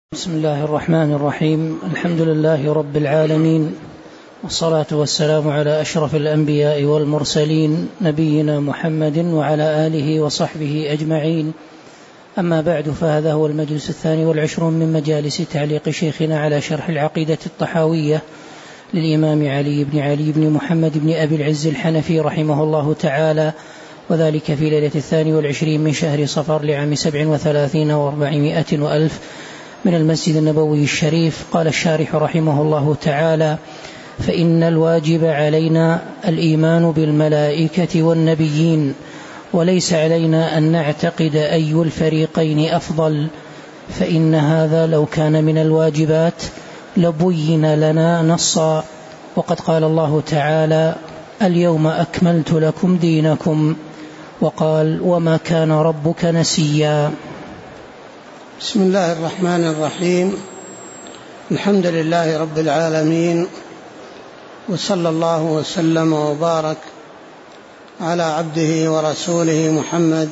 بسم الله الرحمن الرحيم. الحمد لله رب العالمين، والصلاة والسلام على أشرف الأنبياء والمرسلين، نبينا محمد وعلى آله وصحبه أجمعين. أما بعد، فهذا هو المجلس 22 من مجالس تعليق شيخنا على شرح العقيدة الطحاوية للإمام علي بن محمد بن أبي العز الحنفي رحمه الله تعالى، وذلك في ليلة 22 من شهر صفر لعام 37 و400 وألف من المسجد النبوي الشريف. قال الشارح رحمه الله تعالى: فإن الواجب علينا الإيمان بالملائكة والنبيين، وليس علينا أن نعتقد أي الفريقين أفضل، فإن هذا لو كان من الواجبات لبين لنا نصا. وقد قال الله تعالى: اليوم أكملت لكم دينكم، وقال: وما كان ربك نسيا. بسم الله الرحمن الرحيم. الحمد لله رب العالمين، وصلى الله وسلم وبارك على عبده ورسوله محمد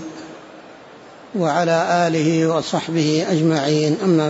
وعلى آله وصحبه أجمعين. أما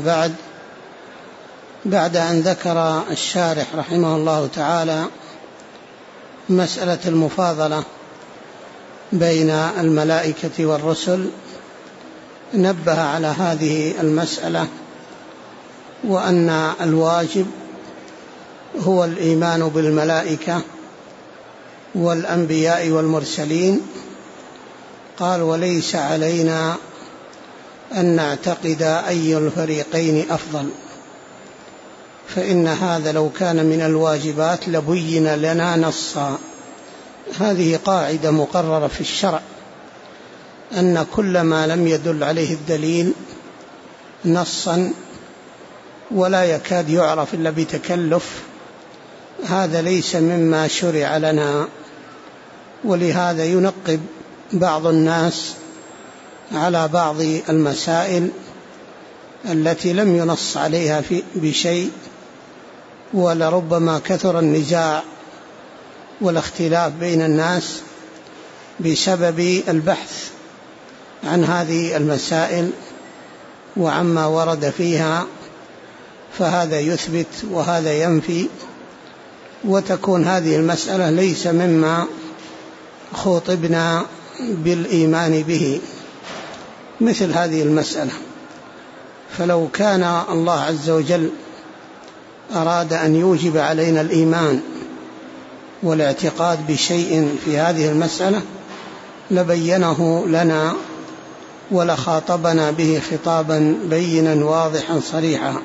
بعد أن ذكر الشارح رحمه الله تعالى مسألة المفاضلة بين الملائكة والرسل، نبه على هذه المسألة، وأن الواجب هو الإيمان بالملائكة والأنبياء والمرسلين. قال: وليس علينا أن نعتقد أي الفريقين أفضل، فإن هذا لو كان من الواجبات لبين لنا نصا. هذه قاعدة مقررة في الشرع، أن كل ما لم يدل عليه الدليل نصا ولا يكاد يعرف إلا بتكلف، هذا ليس مما شرع لنا. ولهذا ينقب بعض الناس على بعض المسائل التي لم ينص عليها بشيء، ولربما كثر النزاع والاختلاف بين الناس بسبب البحث عن هذه المسائل وعما ورد فيها، فهذا يثبت وهذا ينفي، وتكون هذه المسألة ليس مما خوطبنا بالإيمان به، مثل هذه المسألة. فلو كان الله عز وجل أراد أن يوجب علينا الإيمان والاعتقاد بشيء في هذه المسألة لبينه لنا ولخاطبنا به خطابا بينا واضحا صريحا.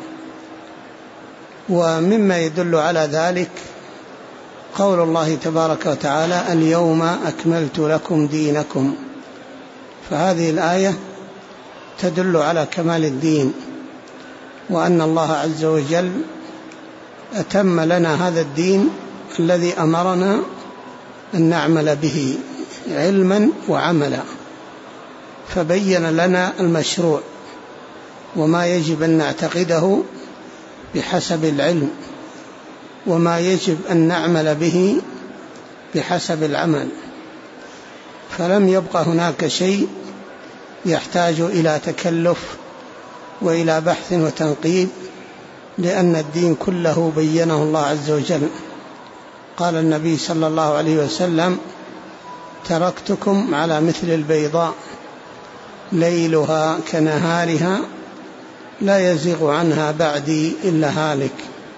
ومما يدل على ذلك قول الله تبارك وتعالى: اليوم أكملت لكم دينكم. فهذه الآية تدل على كمال الدين، وأن الله عز وجل أتم لنا هذا الدين الذي أمرنا أن نعمل به علما وعملا، فبين لنا المشروع وما يجب أن نعتقده بحسب العلم، وما يجب أن نعمل به بحسب العمل، فلم يبقى هناك شيء يحتاج إلى تكلف وإلى بحث وتنقيب، لأن الدين كله بينه الله عز وجل. قال النبي صلى الله عليه وسلم: تركتكم على مثل البيضاء ليلها كنهارها لا يزيغ عنها بعدي إلا هالك.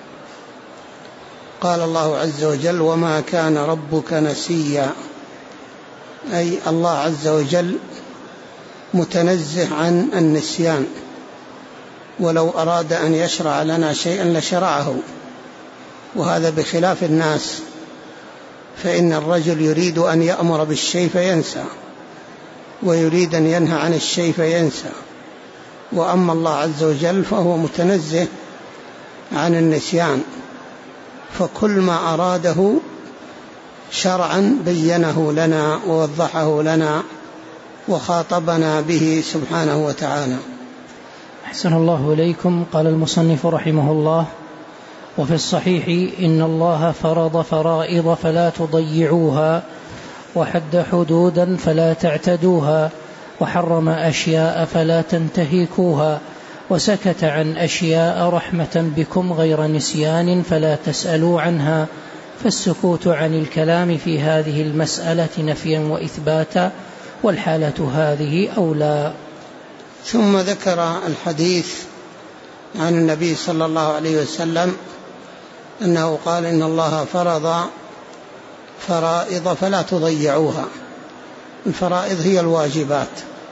قال الله عز وجل: وما كان ربك نسيا، أي الله عز وجل متنزه عن النسيان، ولو أراد أن يشرع لنا شيئا لشرعه، وهذا بخلاف الناس، فإن الرجل يريد أن يأمر بالشيء فينسى، ويريد أن ينهى عن الشيء فينسى. وأما الله عز وجل فهو متنزه عن النسيان، فكل ما أراده شرعا بينه لنا ووضحه لنا وخاطبنا به سبحانه وتعالى. أحسن الله إليكم. قال المصنف رحمه الله: وفي الصحيح إن الله فرض فرائض فلا تضيعوها، وحد حدودا فلا تعتدوها، وحرم أشياء فلا تنتهكوها، وسكت عن أشياء رحمة بكم غير نسيان فلا تسألوا عنها، فالسكوت عن الكلام في هذه المسألة نفيا وإثباتا، والحالة هذه أولى. ثم ذكر الحديث عن النبي صلى الله عليه وسلم أنه قال: إن الله فرض فرائض فلا تضيعوها. الفرائض هي الواجبات.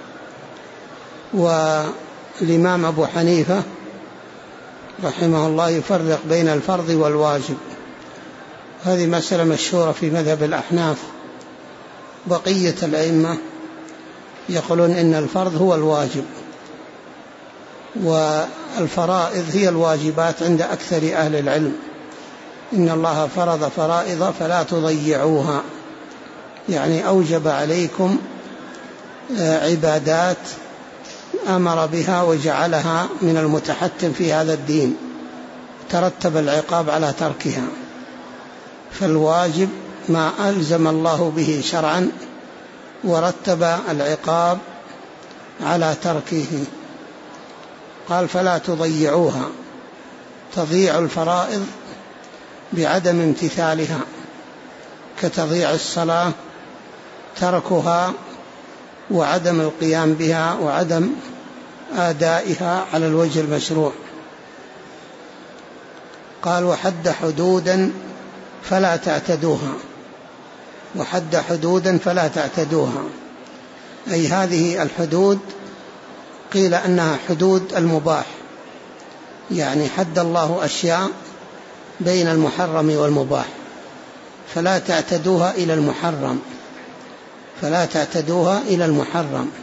والإمام أبو حنيفة رحمه الله يفرق بين الفرض والواجب، هذه مسألة مشهورة في مذهب الأحناف. بقية الأئمة يقولون إن الفرض هو الواجب، والفرائض هي الواجبات عند أكثر أهل العلم. إن الله فرض فرائض فلا تضيعوها، يعني أوجب عليكم عبادات أمر بها وجعلها من المتحتم في هذا الدين، ترتب العقاب على تركها. فالواجب ما ألزم الله به شرعا ورتب العقاب على تركه. قال: فلا تضيعوها. تضيع الفرائض بعدم امتثالها، كتضيع الصلاة، تركها وعدم القيام بها وعدم آدائها على الوجه المشروع. قال: وحد حدودا فلا تعتدوها. وحد حدودا فلا تعتدوها، أي هذه الحدود قيل أنها حدود المباح، يعني حد الله أشياء بين المحرم والمباح، فلا تعتدوها إلى المحرم، فلا تعتدوها إلى المحرم.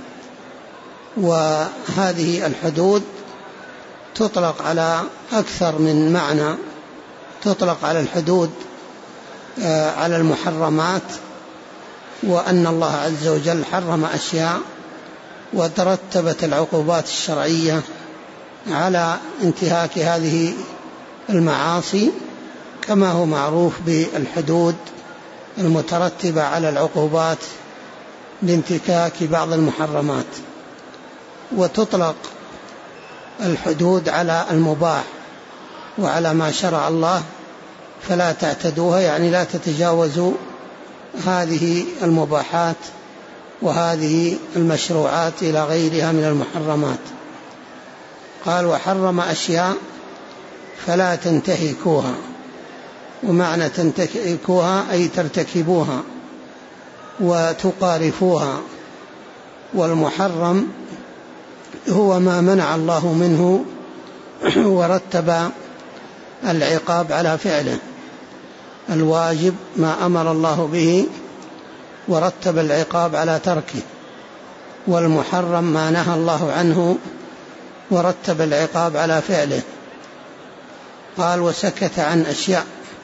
وهذه الحدود تطلق على أكثر من معنى. تطلق على الحدود على المحرمات، وأن الله عز وجل حرم أشياء وترتبت العقوبات الشرعية على انتهاك هذه المعاصي، كما هو معروف بالحدود المترتبة على العقوبات لانتهاك بعض المحرمات. وتطلق الحدود على المباح وعلى ما شرع الله، فلا تعتدوها، يعني لا تتجاوزوا هذه المباحات وهذه المشروعات إلى غيرها من المحرمات. قال: وحرم أشياء فلا تنتهكوها. ومعنى تنتهكوها أي ترتكبوها وتقارفوها. والمحرم هو ما منع الله منه ورتب العقاب على فعله. الواجب ما أمر الله به ورتب العقاب على تركه، والمحرم ما نهى الله عنه ورتب العقاب على فعله. قال: وسكت عن أشياء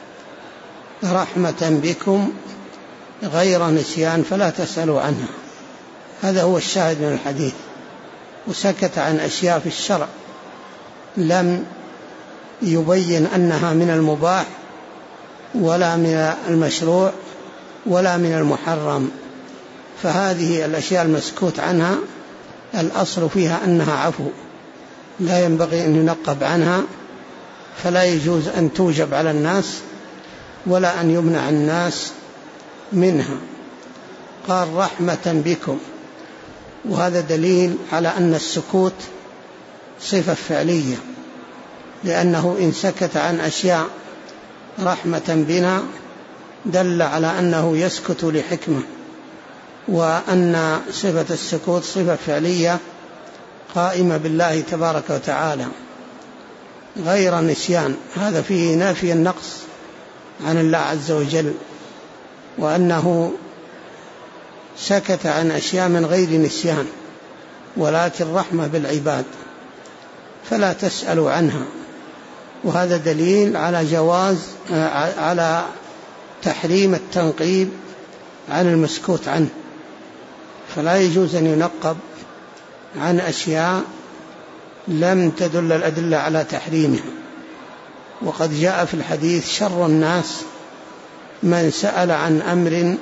رحمة بكم غير نسيان فلا تسألوا عنها. هذا هو الشاهد من الحديث. وسكت عن أشياء في الشرع لم يبين أنها من المباح ولا من المشروع ولا من المحرم، فهذه الأشياء المسكوت عنها الأصل فيها أنها عفو، لا ينبغي أن ينقب عنها، فلا يجوز أن توجب على الناس ولا أن يمنع الناس منها. قال: رحمة بكم، وهذا دليل على أن السكوت صفة فعلية، لأنه إن سكت عن أشياء رحمة بنا دل على أنه يسكت لحكمة، وأن صفة السكوت صفة فعلية قائمة بالله تبارك وتعالى غير نسيان. هذا فيه نافي النقص عن الله عز وجل، وأنه سكت عن أشياء من غير نسيان، ولكن رحمة بالعباد فلا تسألوا عنها. وهذا دليل على جواز على تحريم التنقيب عن المسكوت عنه، فلا يجوز أن ينقب عن أشياء لم تدل الأدلة على تحريمها. وقد جاء في الحديث: شر الناس من سأل عن أمر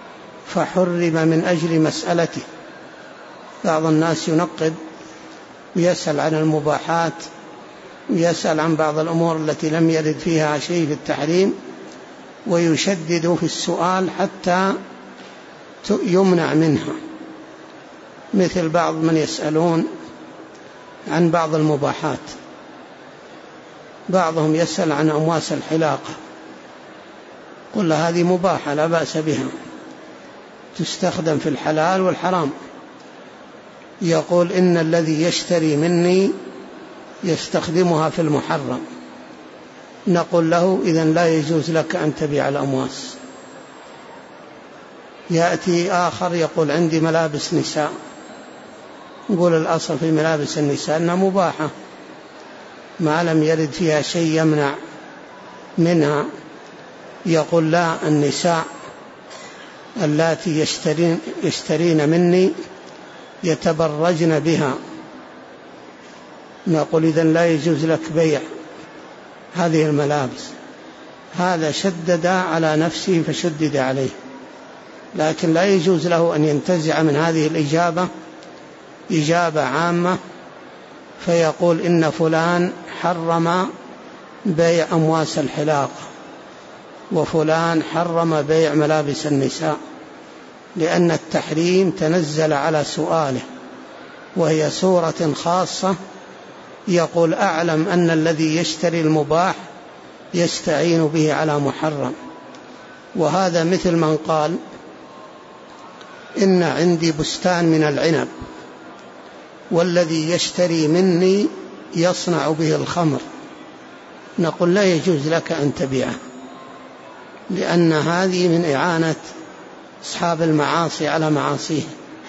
فحرم من أجل مسألته. بعض الناس ينقب ويسأل عن المباحات، ويسأل عن بعض الأمور التي لم يرد فيها شيء في التحريم، ويشدد في السؤال حتى يمنع منها، مثل بعض من يسألون عن بعض المباحات. بعضهم يسأل عن أمواس الحلاقة، قل له هذه مباحة لا بأس بها، تستخدم في الحلال والحرام. يقول إن الذي يشتري مني يستخدمها في المحرم. نقول له إذن لا يجوز لك أن تبيع الأمواس. يأتي آخر يقول عندي ملابس نساء، نقول الأصل في ملابس النساء أنها مباحة ما لم يرد فيها شيء يمنع منها. يقول لا، النساء اللاتي يشترين مني يتبرجن بها. نقول إذن لا يجوز لك بيع هذه الملابس. هذا شدد على نفسه فشدد عليه، لكن لا يجوز له أن ينتزع من هذه الإجابة إجابة عامة فيقول إن فلان حرم بيع أمواس الحلاقة وفلان حرم بيع ملابس النساء، لأن التحريم تنزل على سؤاله، وهي سورة خاصة. يقول أعلم أن الذي يشتري المباح يستعين به على محرم. وهذا مثل من قال إن عندي بستان من العنب والذي يشتري مني يصنع به الخمر. نقول لا يجوز لك أن تبيعه، لأن هذه من إعانة أصحاب المعاصي على معاصيه.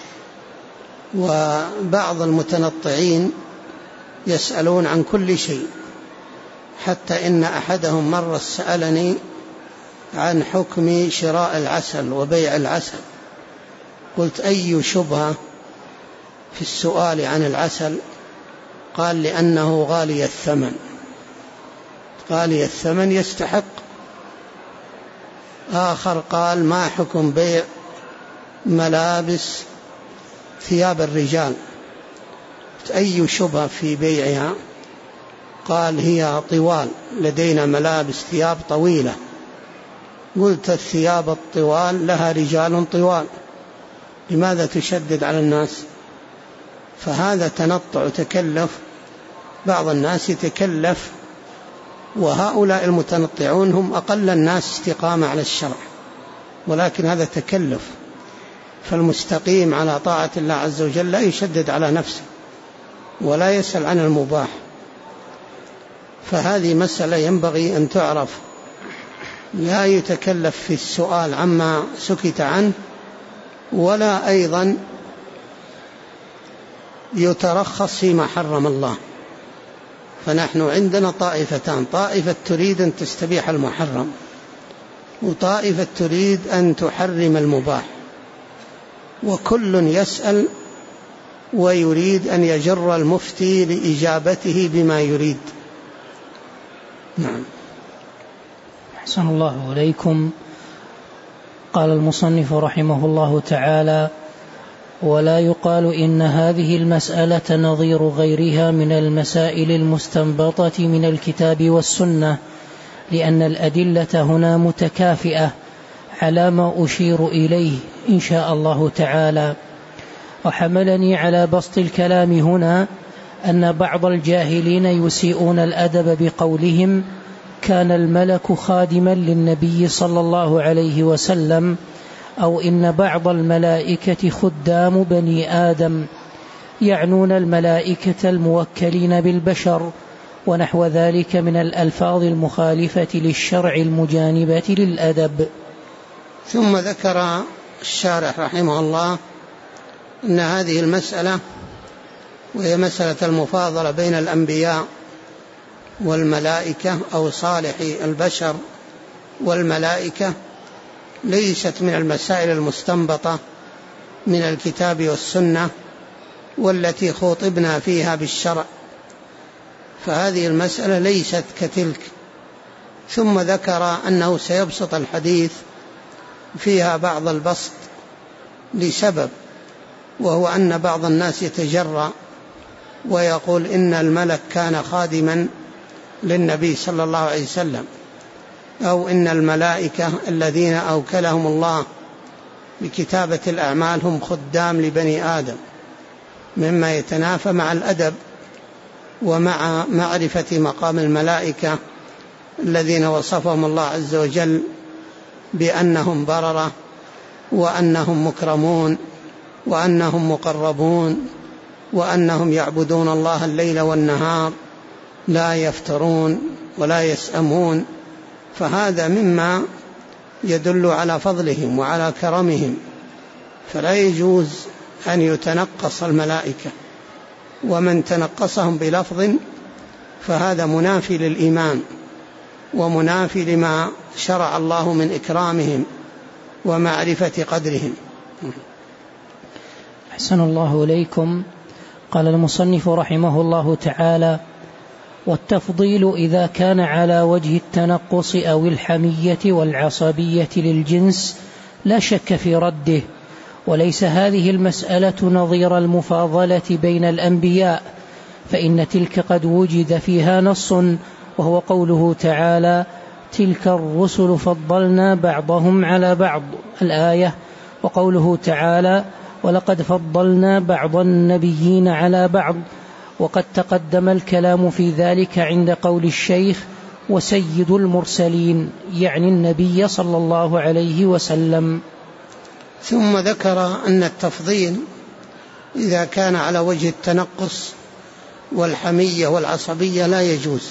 وبعض المتنطعين يسألون عن كل شيء، حتى إن أحدهم مرة سألني عن حكم شراء العسل وبيع العسل. قلت أي شبهة في السؤال عن العسل؟ قال لأنه غالي الثمن. غالي الثمن يستحق. آخر قال ما حكم بيع ملابس ثياب الرجال؟ أي شبهة في بيعها؟ قال هي طوال، لدينا ملابس ثياب طويلة. قلت الثياب الطوال لها رجال طوال، لماذا تشدد على الناس؟ فهذا تنطع وتكلف. بعض الناس يتكلف، وهؤلاء المتنطعون هم أقل الناس استقامة على الشرع، ولكن هذا تكلف. فالمستقيم على طاعة الله عز وجل لا يشدد على نفسه ولا يسأل عن المباح. فهذه مسألة ينبغي أن تعرف. لا يتكلف في السؤال عما سكت عنه، ولا أيضا يترخص فيما حرم الله. فنحن عندنا طائفتان: طائفة تريد أن تستبيح المحرم، وطائفة تريد أن تحرم المباح، وكل يسأل ويريد أن يجر المفتي لإجابته بما يريد. نعم. أحسن الله إليكم. قال المصنف رحمه الله تعالى: ولا يقال إن هذه المسألة نظير غيرها من المسائل المستنبطة من الكتاب والسنة، لأن الأدلة هنا متكافئة على ما أشير إليه إن شاء الله تعالى. وحملني على بسط الكلام هنا أن بعض الجاهلين يسيئون الأدب بقولهم: كان الملك خادما للنبي صلى الله عليه وسلم، أو إن بعض الملائكة خدام بني آدم، يعنون الملائكة الموكلين بالبشر، ونحو ذلك من الألفاظ المخالفة للشرع المجانبة للأدب. ثم ذكر الشارح رحمه الله أن هذه المسألة، وهي مسألة المفاضلة بين الأنبياء والملائكة أو صالحي البشر والملائكة، ليست من المسائل المستنبطة من الكتاب والسنة والتي خطبنا فيها بالشرع، فهذه المسألة ليست كتلك. ثم ذكر أنه سيبسط الحديث فيها بعض البسط لسبب، وهو أن بعض الناس يتجرأ ويقول إن الملك كان خادما للنبي صلى الله عليه وسلم، أو إن الملائكة الذين أوكلهم الله بكتابة الأعمال هم خدام لبني آدم، مما يتنافى مع الأدب ومع معرفة مقام الملائكة الذين وصفهم الله عز وجل بأنهم بررة، وأنهم مكرمون، وأنهم مقربون، وأنهم يعبدون الله الليل والنهار لا يفترون ولا يسأمون. فهذا مما يدل على فضلهم وعلى كرمهم، فلا يجوز أن يتنقص الملائكة، ومن تنقصهم بلفظ فهذا منافي للإيمان ومنافي لما شرع الله من إكرامهم ومعرفة قدرهم. أحسن الله إليكم. قال المصنف رحمه الله تعالى: والتفضيل إذا كان على وجه التنقص أو الحمية والعصبية للجنس لا شك في رده، وليس هذه المسألة نظير المفاضلة بين الأنبياء، فإن تلك قد وجد فيها نص، وهو قوله تعالى: تلك الرسل فضلنا بعضهم على بعض، الآية، وقوله تعالى: ولقد فضلنا بعض النبيين على بعض. وقد تقدم الكلام في ذلك عند قول الشيخ: وسيد المرسلين، يعني النبي صلى الله عليه وسلم. ثم ذكر أن التفضيل إذا كان على وجه التنقص والحمية والعصبية لا يجوز،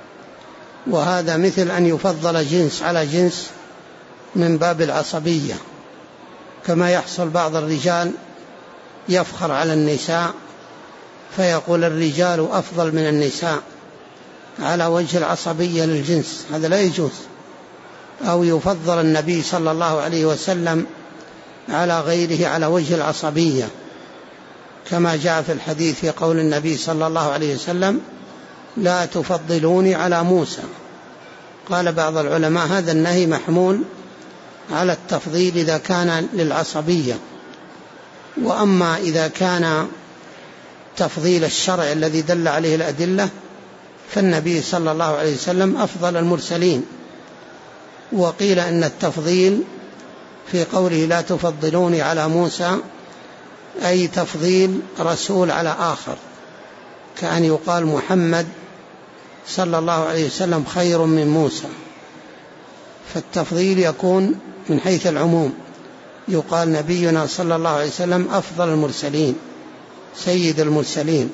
وهذا مثل أن يفضل جنس على جنس من باب العصبية، كما يحصل بعض الرجال يفخر على النساء فيقول الرجال أفضل من النساء على وجه العصبية للجنس، هذا لا يجوز. أو يفضل النبي صلى الله عليه وسلم على غيره على وجه العصبية، كما جاء في الحديث في قول النبي صلى الله عليه وسلم: لا تفضلوني على موسى. قال بعض العلماء هذا النهي محمول على التفضيل إذا كان للعصبية، وأما إذا كان تفضيل الشرع الذي دل عليه الأدلة فالنبي صلى الله عليه وسلم أفضل المرسلين. وقيل أن التفضيل في قوله لا تفضلوني على موسى أي تفضيل رسول على آخر، كأن يقال محمد صلى الله عليه وسلم خير من موسى، فالتفضيل يكون من حيث العموم، يقال نبينا صلى الله عليه وسلم أفضل المرسلين سيد المرسلين.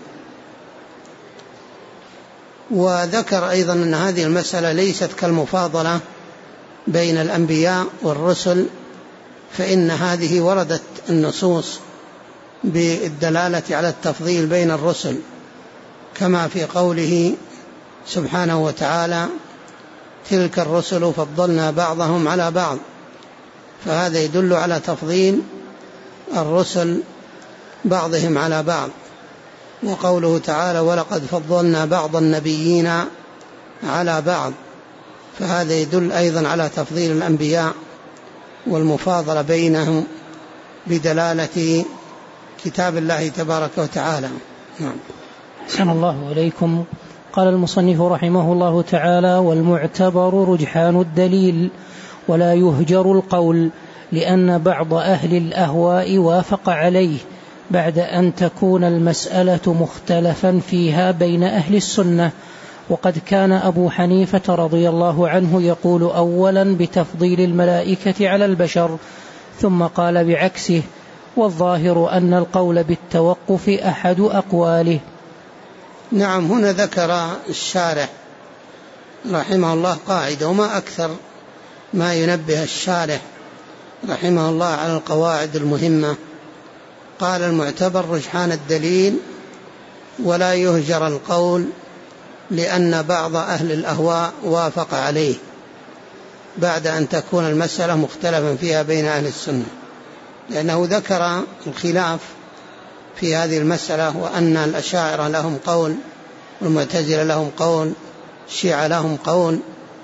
وذكر أيضا أن هذه المسألة ليست كالمفاضلة بين الأنبياء والرسل، فإن هذه وردت النصوص بالدلالة على التفضيل بين الرسل، كما في قوله سبحانه وتعالى: تلك الرسل فضلنا بعضهم على بعض، فهذا يدل على تفضيل الرسل بعضهم على بعض. وقوله تعالى: ولقد فضلنا بعض النبيين على بعض، فهذا يدل أيضا على تفضيل الأنبياء والمفاضلة بينهم بدلالة كتاب الله تبارك وتعالى. نعم. أحسن الله إليكم. قال المصنف رحمه الله تعالى: والمعتبر رجحان الدليل، ولا يهجر القول، لأن بعض أهل الأهواء وافق عليه بعد أن تكون المسألة مختلفا فيها بين أهل السنة. وقد كان أبو حنيفة رضي الله عنه يقول أولا بتفضيل الملائكة على البشر، ثم قال بعكسه، والظاهر أن القول بالتوقف أحد أقواله. نعم. هنا ذكر الشارح رحمه الله قاعدة، وما أكثر ما ينبه الشارح رحمه الله على القواعد المهمة. قال: المعتبر رجحان الدليل، ولا يهجر القول، لأن بعض أهل الأهواء وافق عليه بعد أن تكون المسألة مختلفا فيها بين أهل السنة، لأنه ذكر الخلاف في هذه المسألة، وأن الأشاعرة لهم قول، والمعتزلة لهم قول، الشيعة لهم قول.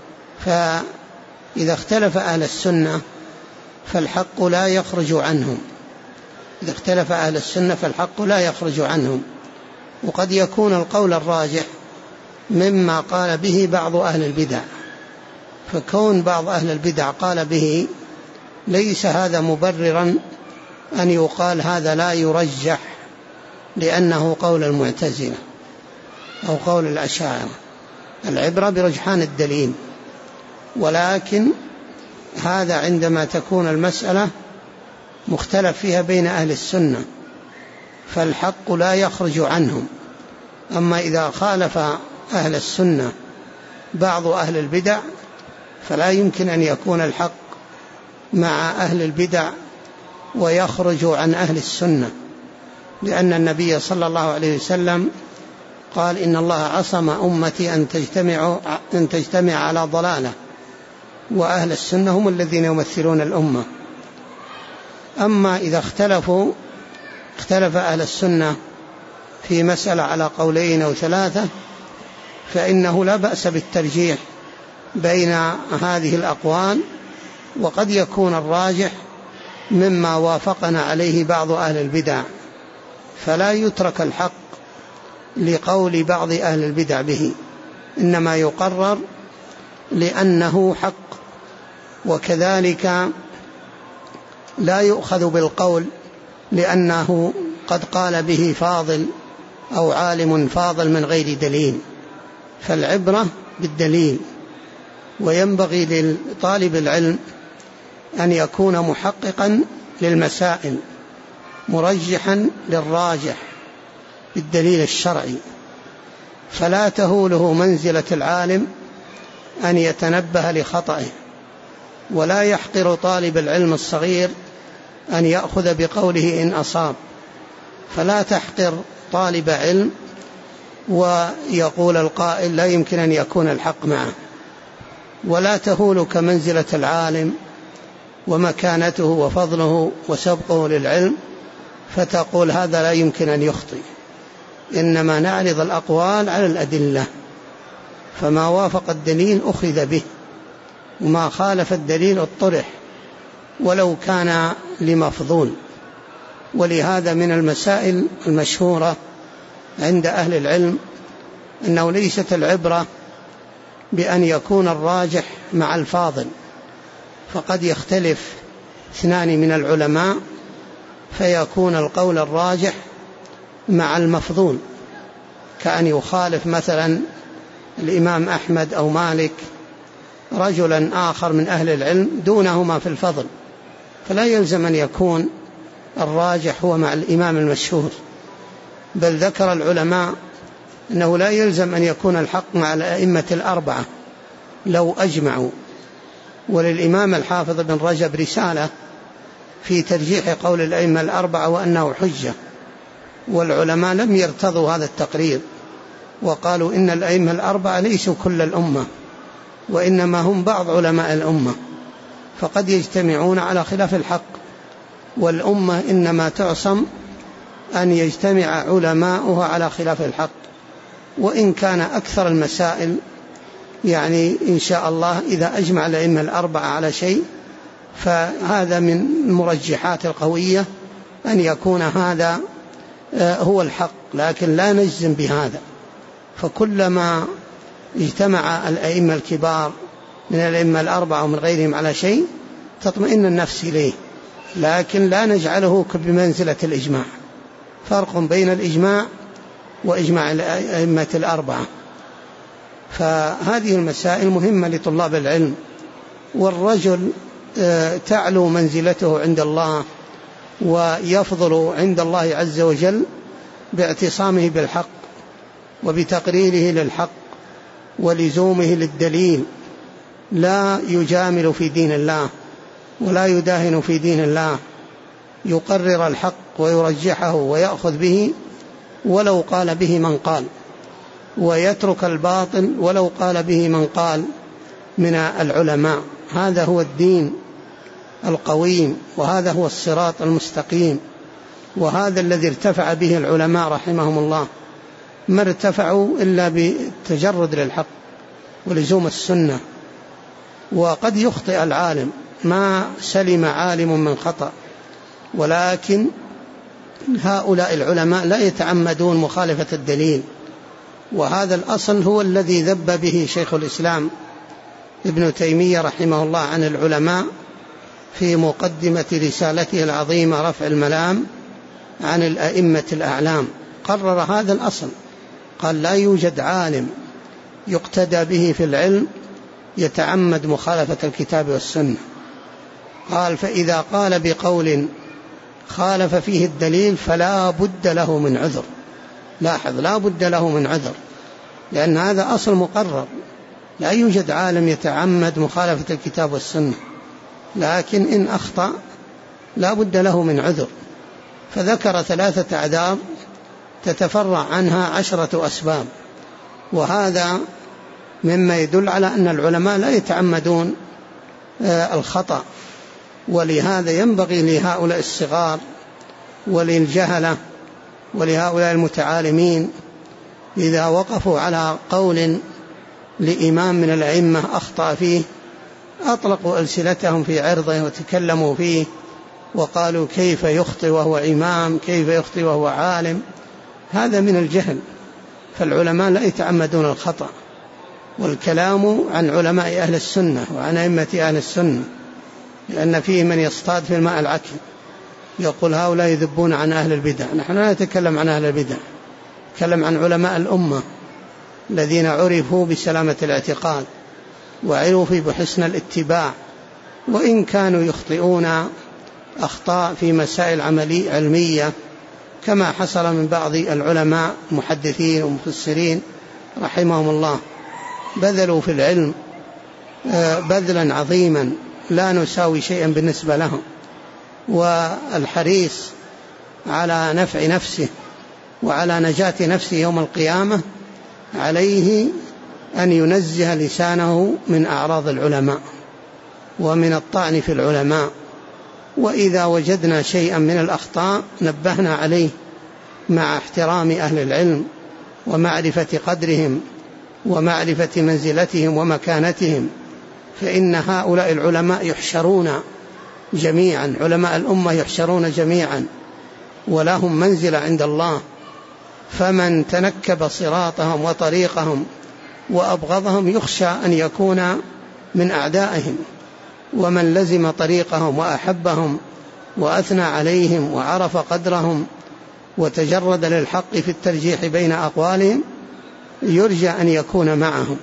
فإذا اختلف أهل السنة فالحق لا يخرج عنهم، إذا اختلف أهل السنة فالحق لا يخرج عنهم، وقد يكون القول الراجح مما قال به بعض أهل البدع، فكون بعض أهل البدع قال به ليس هذا مبررا أن يقال هذا لا يرجح لأنه قول المعتزلة أو قول الأشاعرة. العبرة برجحان الدليل، ولكن هذا عندما تكون المسألة مختلف فيها بين أهل السنة فالحق لا يخرج عنهم. أما إذا خالف أهل السنة بعض أهل البدع فلا يمكن أن يكون الحق مع أهل البدع ويخرج عن أهل السنة، لأن النبي صلى الله عليه وسلم قال إن الله عصم أمتي أن تجتمع على ضلالة، وأهل السنة هم الذين يمثلون الأمة. أما إذا اختلف أهل السنة في مسألة على قولين أو ثلاثة فإنه لا بأس بالترجيح بين هذه الأقوال، وقد يكون الراجح مما وافقنا عليه بعض أهل البدع، فلا يترك الحق لقول بعض أهل البدع به، إنما يقرر لأنه حق. وكذلك لا يؤخذ بالقول لأنه قد قال به فاضل أو عالم فاضل من غير دليل، فالعبرة بالدليل. وينبغي لطالب العلم أن يكون محققا للمسائل مرجحا للراجح بالدليل الشرعي، فلا تهوله منزلة العالم أن يتنبه لخطئه، ولا يحقر طالب العلم الصغير أن يأخذ بقوله إن أصاب. فلا تحقر طالب علم ويقول القائل لا يمكن أن يكون الحق معه، ولا تهولك منزلة العالم ومكانته وفضله وسبقه للعلم فتقول هذا لا يمكن أن يخطئ. إنما نعرض الأقوال على الأدلة، فما وافق الدليل أخذ به، وما خالف الدليل اطرح ولو كان لمفضول. ولهذا من المسائل المشهورة عند أهل العلم أنه ليست العبرة بأن يكون الراجح مع الفاضل، فقد يختلف اثنان من العلماء فيكون القول الراجح مع المفضول، كأن يخالف مثلا الإمام أحمد أو مالك رجلا آخر من أهل العلم دونهما في الفضل، فلا يلزم أن يكون الراجح هو مع الإمام المشهور، بل ذكر العلماء أنه لا يلزم أن يكون الحق مع الأئمة الأربعة لو أجمعوا. وللإمام الحافظ بن رجب رسالة في ترجيح قول الأئمة الأربعة وأنه حجة، والعلماء لم يرتضوا هذا التقرير وقالوا إن الأئمة الأربعة ليسوا كل الأمة، وإنما هم بعض علماء الأمة، فقد يجتمعون على خلاف الحق، والأمة إنما تعصم أن يجتمع علماؤها على خلاف الحق. وإن كان أكثر المسائل يعني إن شاء الله إذا أجمع الأئمة الأربعة على شيء فهذا من المرجحات القوية أن يكون هذا هو الحق، لكن لا نجزم بهذا. فكلما اجتمع الأئمة الكبار من الأئمة الأربعة ومن غيرهم على شيء تطمئن النفس إليه، لكن لا نجعله بمنزلة الإجماع. فرق بين الإجماع وإجماع الأئمة الأربعة. فهذه المسائل مهمة لطلاب العلم. والرجل تعلو منزلته عند الله ويفضل عند الله عز وجل باعتصامه بالحق وبتقريره للحق ولزومه للدليل، لا يجامل في دين الله ولا يداهن في دين الله، يقرر الحق ويرجحه ويأخذ به ولو قال به من قال، ويترك الباطل ولو قال به من قال من العلماء. هذا هو الدين القويم، وهذا هو الصراط المستقيم، وهذا الذي ارتفع به العلماء رحمهم الله، ما ارتفعوا إلا بتجرد للحق ولزوم السنة. وقد يخطئ العالم، ما سلم عالم من خطأ، ولكن هؤلاء العلماء لا يتعمدون مخالفة الدليل، وهذا الأصل هو الذي ذب به شيخ الإسلام ابن تيمية رحمه الله عن العلماء في مقدمة رسالته العظيمة رفع الملام عن الأئمة الأعلام. قرر هذا الأصل، قال لا يوجد عالم يقتدى به في العلم يتعمد مخالفة الكتاب والسنة. قال فإذا قال بقول خالف فيه الدليل فلا بد له من عذر. لاحظ، لا بد له من عذر، لأن هذا أصل مقرر، لا يوجد عالم يتعمد مخالفة الكتاب والسنة، لكن إن أخطأ لا بد له من عذر. فذكر 3 أعذار تتفرع عنها 10 أسباب، وهذا مما يدل على أن العلماء لا يتعمدون الخطأ. ولهذا ينبغي لهؤلاء الصغار وللجهلة ولهؤلاء المتعالمين إذا وقفوا على قول لإمام من الأئمة أخطأ فيه أطلقوا ألسنتهم في عرضه وتكلموا فيه وقالوا كيف يخطئ وهو إمام، كيف يخطئ وهو عالم. هذا من الجهل، فالعلماء لا يتعمدون الخطأ. والكلام عن علماء أهل السنة وعن أئمة أهل السنة، لأن فيه من يصطاد في الماء العكر يقول هؤلاء يذبون عن أهل البدع. نحن لا نتكلم عن أهل البدع، نتكلم عن علماء الأمة الذين عرفوا بسلامة الاعتقاد وعرفوا بحسن الاتباع، وإن كانوا يخطئون أخطاء في مسائل علمية كما حصل من بعض العلماء المحدثين والمفسرين رحمهم الله، بذلوا في العلم بذلا عظيما لا نساوي شيئا بالنسبة لهم. والحريص على نفع نفسه وعلى نجاة نفسه يوم القيامة عليه أن ينزه لسانه من أعراض العلماء ومن الطعن في العلماء، وإذا وجدنا شيئا من الأخطاء نبهنا عليه مع احترام أهل العلم ومعرفة قدرهم ومعرفة منزلتهم ومكانتهم، فإن هؤلاء العلماء يحشرون جميعا، علماء الأمة يحشرون جميعا ولهم منزلة عند الله. فمن تنكب صراطهم وطريقهم وأبغضهم يخشى أن يكون من أعدائهم، ومن لزم طريقهم وأحبهم وأثنى عليهم وعرف قدرهم وتجرد للحق في الترجيح بين أقوالهم يرجى أن يكون معهم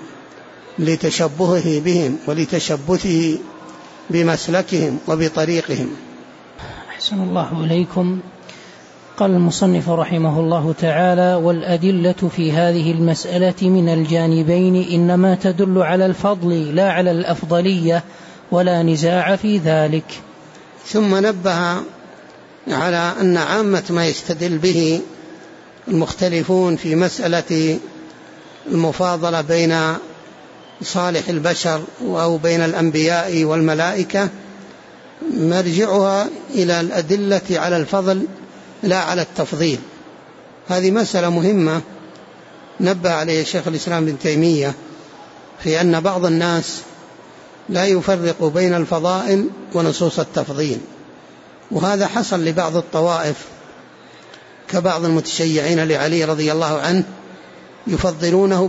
لتشبهه بهم ولتشبثه بمسلكهم وبطريقهم. أحسن الله إليكم. قال المصنف رحمه الله تعالى: والأدلة في هذه المسألة من الجانبين إنما تدل على الفضل لا على الأفضلية، ولا نزاع في ذلك. ثم نبه على أن عامة ما يستدل به المختلفون في مسألة المفاضلة بين صالح البشر أو بين الأنبياء والملائكة مرجعها إلى الأدلة على الفضل لا على التفضيل. هذه مسألة مهمة نبه عليه شيخ الإسلام ابن تيمية، في أن بعض الناس لا يفرق بين الفضائل ونصوص التفضيل، وهذا حصل لبعض الطوائف كبعض المتشيعين لعلي رضي الله عنه، يفضلونه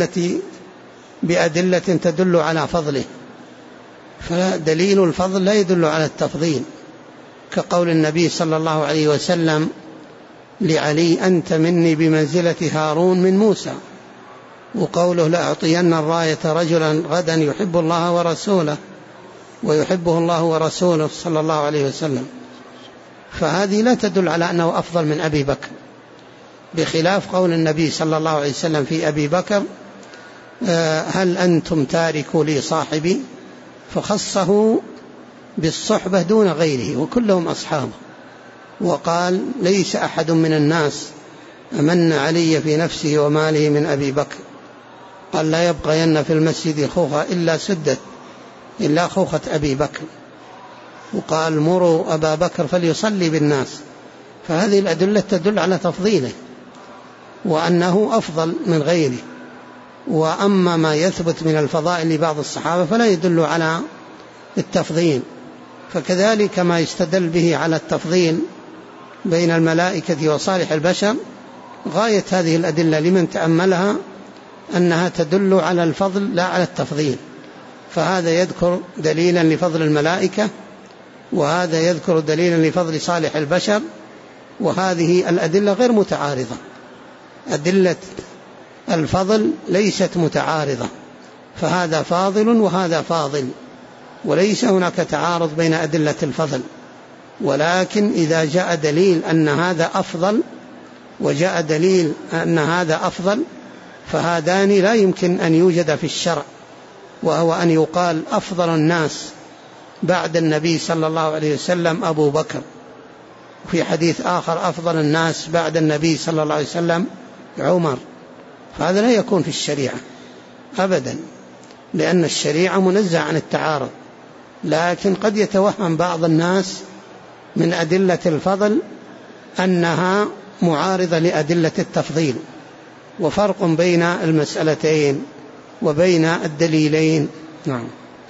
بأدلة تدل على فضله، فدليل الفضل لا يدل على التفضيل، كقول النبي صلى الله عليه وسلم لعلي: أنت مني بمنزلة هارون من موسى، وقوله: لأعطين الراية رجلا غدا يحب الله ورسوله ويحبه الله ورسوله صلى الله عليه وسلم. فهذه لا تدل على أنه أفضل من أبي بكر، بخلاف قول النبي صلى الله عليه وسلم في أبي بكر: هل أنتم تاركوا لي صاحبي؟ فخصه بالصحبة دون غيره وكلهم أصحابه، وقال: ليس أحد من الناس أمن علي في نفسه وماله من أبي بكر. قال: لا يبقين في المسجد خوخة إلا خوخة أبي بكر. وقال: مروا أبا بكر فليصلي بالناس. فهذه الأدلة تدل على تفضيله وأنه أفضل من غيره. وأما ما يثبت من الفضائل لبعض الصحابة فلا يدل على التفضيل. فكذلك ما يستدل به على التفضيل بين الملائكة وصالح البشر، غاية هذه الأدلة لمن تأملها أنها تدل على الفضل لا على التفضيل، فهذا يذكر دليلا لفضل الملائكة، وهذا يذكر دليلا لفضل صالح البشر، وهذه الأدلة غير متعارضة. أدلة الفضل ليست متعارضة، فهذا فاضل وهذا فاضل، وليس هناك تعارض بين أدلة الفضل، ولكن إذا جاء دليل أن هذا أفضل وجاء دليل أن هذا أفضل، فهذان لا يمكن أن يوجد في الشرع، وهو أن يقال أفضل الناس بعد النبي صلى الله عليه وسلم أبو بكر، وفي حديث آخر أفضل الناس بعد النبي صلى الله عليه وسلم عمر، فهذا لا يكون في الشريعة أبدا، لأن الشريعة منزهة عن التعارض. لكن قد يتوهم بعض الناس من أدلة الفضل أنها معارضة لأدلة التفضيل، وفرق بين المسألتين وبين الدليلين. نعم.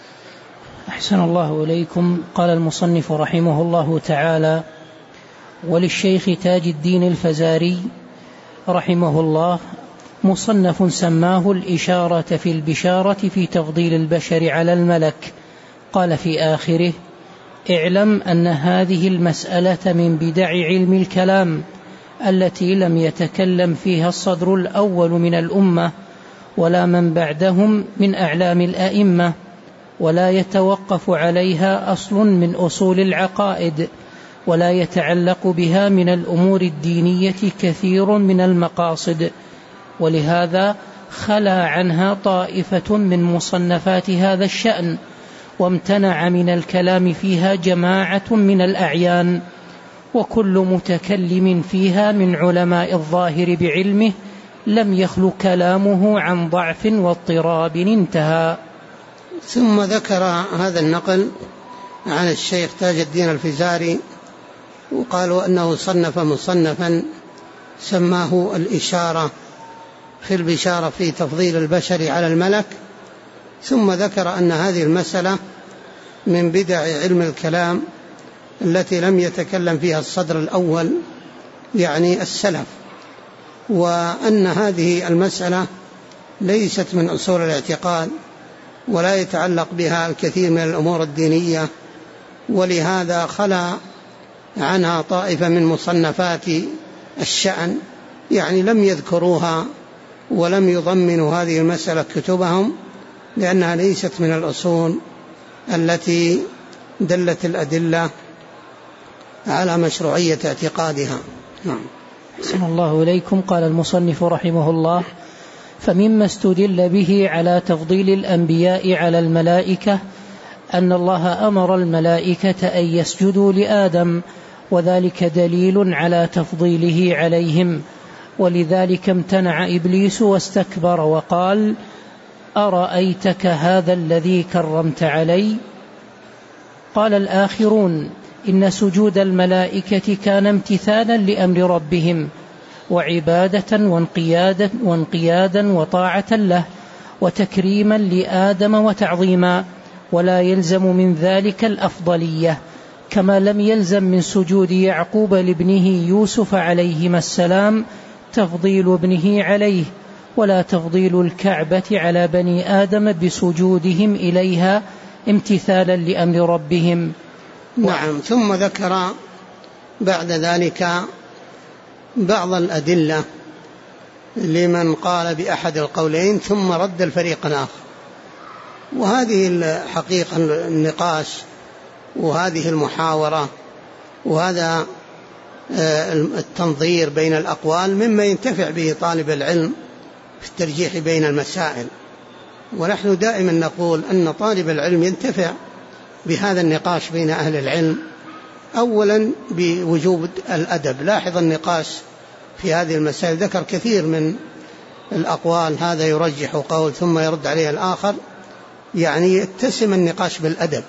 أحسن الله إليكم. قال المصنف رحمه الله تعالى: وللشيخ تاج الدين الفزاري رحمه الله مصنف سماه الإشارة في البشارة في تفضيل البشر على الملك. قال في آخره: اعلم أن هذه المسألة من بدع علم الكلام التي لم يتكلم فيها الصدر الأول من الأمة ولا من بعدهم من أعلام الأئمة، ولا يتوقف عليها أصل من أصول العقائد، ولا يتعلق بها من الأمور الدينية كثير من المقاصد، ولهذا خلا عنها طائفة من مصنفات هذا الشأن، وامتنع من الكلام فيها جماعة من الأعيان، وكل متكلم فيها من علماء الظاهر بعلمه لم يخل كلامه عن ضعف واضطراب. انتهى. ثم ذكر هذا النقل عن الشيخ تاج الدين الفزاري، وقالوا أنه صنف مصنفا سماه الإشارة في البشارة في تفضيل البشر على الملك، ثم ذكر أن هذه المسألة من بدع علم الكلام التي لم يتكلم فيها الصدر الأول يعني السلف، وأن هذه المسألة ليست من أصول الاعتقاد ولا يتعلق بها الكثير من الأمور الدينية، ولهذا خلا عنها طائفة من مصنفات الشأن، يعني لم يذكروها ولم يضمنوا هذه المسألة كتبهم، لأنها ليست من الأصول التي دلت الأدلة على مشروعية اعتقادها. نعم. أحسن الله إليكم. قال المصنف رحمه الله: فمما استدل به على تفضيل الأنبياء على الملائكة أن الله أمر الملائكة أن يسجدوا لآدم، وذلك دليل على تفضيله عليهم، ولذلك امتنع إبليس واستكبر وقال: أرأيتك هذا الذي كرمت علي؟ قال الآخرون: إن سجود الملائكة كان امتثالا لأمر ربهم وعبادة وانقيادا وطاعة له وتكريما لآدم وتعظيما، ولا يلزم من ذلك الأفضلية، كما لم يلزم من سجود يعقوب لابنه يوسف عليهما السلام تفضيل ابنه عليه، ولا تفضيل الكعبة على بني آدم بسجودهم إليها امتثالا لأمر ربهم. نعم. ثم ذكر بعد ذلك بعض الأدلة لمن قال بأحد القولين ثم رد الفريق الآخر، وهذه الحقيقة النقاش وهذه المحاورة وهذا التنظير بين الأقوال مما ينتفع به طالب العلم في الترجيح بين المسائل، ونحن دائما نقول أن طالب العلم ينتفع بهذا النقاش بين أهل العلم، أولا بوجوب الأدب. لاحظ النقاش في هذه المسائل ذكر كثير من الأقوال، هذا يرجح قول ثم يرد عليه الآخر، يعني يتسم النقاش بالأدب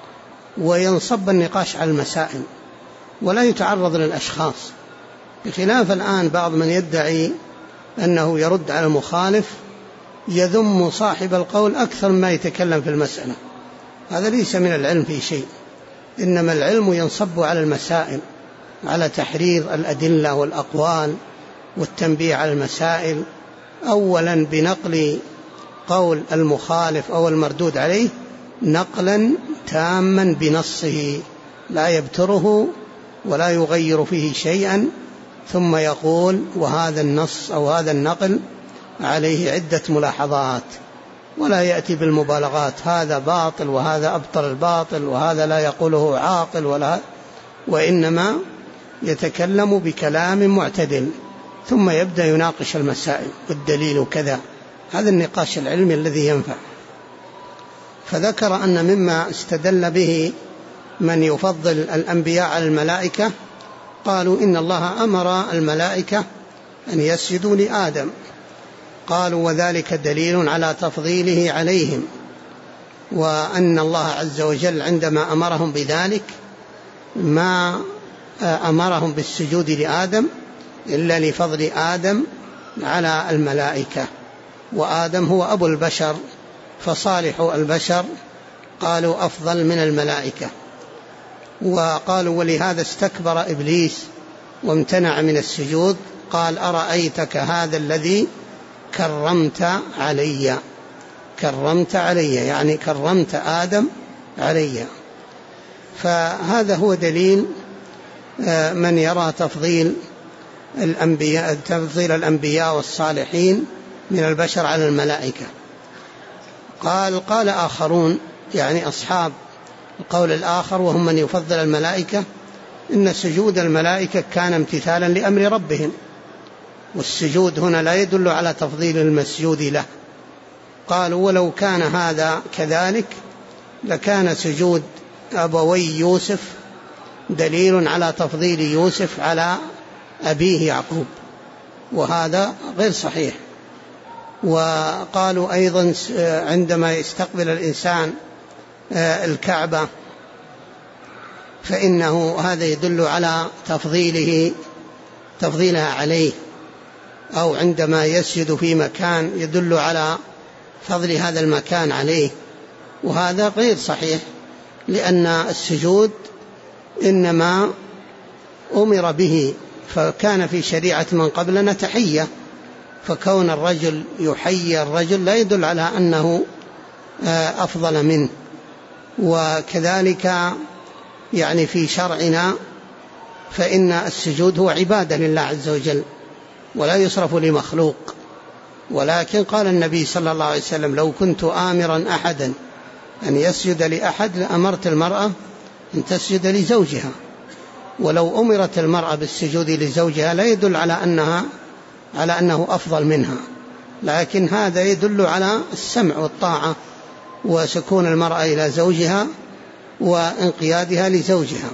وينصب النقاش على المسائل ولا يتعرض للأشخاص، بخلاف الآن بعض من يدعي أنه يرد على المخالف يذم صاحب القول أكثر مما يتكلم في المسألة. هذا ليس من العلم في شيء، إنما العلم ينصب على المسائل على تحرير الأدلة والأقوال والتنبيه على المسائل، أولا بنقل قول المخالف أو المردود عليه نقلا تاما بنصه لا يبتره ولا يغير فيه شيئا، ثم يقول وهذا النص أو هذا النقل عليه عدة ملاحظات، ولا يأتي بالمبالغات هذا باطل وهذا أبطل الباطل وهذا لا يقوله عاقل، وإنما يتكلم بكلام معتدل، ثم يبدأ يناقش المسائل والدليل كذا. هذا النقاش العلمي الذي ينفع. فذكر أن مما استدل به من يفضل الأنبياء على الملائكة قالوا إن الله أمر الملائكة أن يسجدوا لآدم، قالوا وذلك دليل على تفضيله عليهم، وأن الله عز وجل عندما أمرهم بذلك ما أمرهم بالسجود لآدم إلا لفضل آدم على الملائكة، وآدم هو أبو البشر، فصالح البشر قالوا أفضل من الملائكة. وقالوا ولهذا استكبر إبليس وامتنع من السجود، قال أرأيتك هذا الذي كرمت علي، كرمت علي يعني كرمت آدم علي. فهذا هو دليل من يرى تفضيل الأنبياء والصالحين من البشر على الملائكة. قال آخرون يعني أصحاب القول الآخر وهم من يفضل الملائكة إن سجود الملائكة كان امتثالا لأمر ربهم، والسجود هنا لا يدل على تفضيل المسجود له. قالوا ولو كان هذا كذلك لكان سجود أبوي يوسف دليل على تفضيل يوسف على أبيه يعقوب، وهذا غير صحيح. وقالوا أيضا عندما يستقبل الإنسان الكعبة فإنه هذا يدل على تفضيلها عليه، أو عندما يسجد في مكان يدل على فضل هذا المكان عليه، وهذا غير صحيح، لأن السجود إنما أمر به، فكان في شريعة من قبلنا تحية، فكون الرجل يحيي الرجل لا يدل على أنه أفضل منه. وكذلك يعني في شرعنا فإن السجود هو عبادة لله عز وجل ولا يصرف لمخلوق، ولكن قال النبي صلى الله عليه وسلم لو كنت آمرا أحدا أن يسجد لأحد لأمرت المرأة أن تسجد لزوجها، ولو أمرت المرأة بالسجود لزوجها لا يدل على أنه أفضل منها، لكن هذا يدل على السمع والطاعة وسكون المرأة إلى زوجها وانقيادها لزوجها.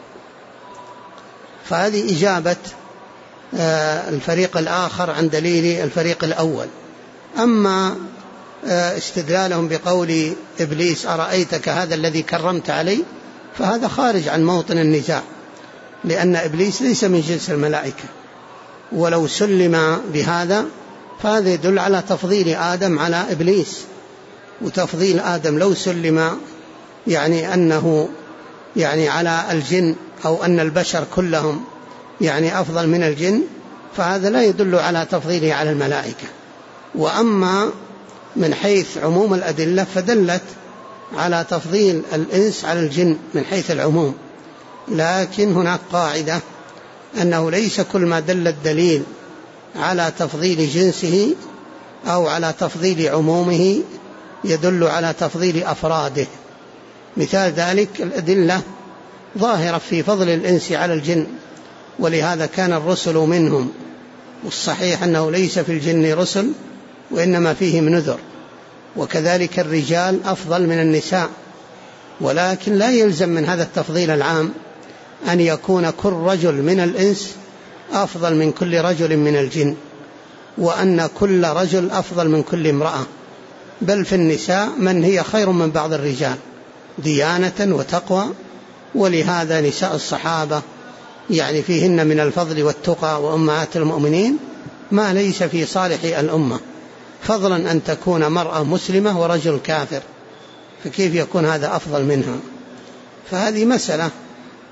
فهذه إجابة الفريق الآخر عن دليل الفريق الأول. أما استدلالهم بقول إبليس أرأيتك هذا الذي كرمت علي، فهذا خارج عن موطن النزاع، لأن إبليس ليس من جنس الملائكة، ولو سلم بهذا فهذا يدل على تفضيل آدم على إبليس، وتفضيل آدم لو سلم يعني أنه يعني على الجن أو أن البشر كلهم يعني أفضل من الجن، فهذا لا يدل على تفضيله على الملائكة. وأما من حيث عموم الأدلة فدلت على تفضيل الإنس على الجن من حيث العموم، لكن هناك قاعدة أنه ليس كل ما دل الدليل على تفضيل جنسه أو على تفضيل عمومه يدل على تفضيل أفراده. مثال ذلك الأدلة ظاهرة في فضل الإنس على الجن، ولهذا كان الرسل منهم، والصحيح أنه ليس في الجن رسل وإنما فيهم نذر، وكذلك الرجال أفضل من النساء، ولكن لا يلزم من هذا التفضيل العام أن يكون كل رجل من الإنس أفضل من كل رجل من الجن، وأن كل رجل أفضل من كل امرأة، بل في النساء من هي خير من بعض الرجال ديانة وتقوى. ولهذا نساء الصحابة يعني فيهن من الفضل والتقى وأمهات المؤمنين ما ليس في صالح الأمة، فضلا أن تكون مرأة مسلمة ورجل كافر، فكيف يكون هذا أفضل منها؟ فهذه مسألة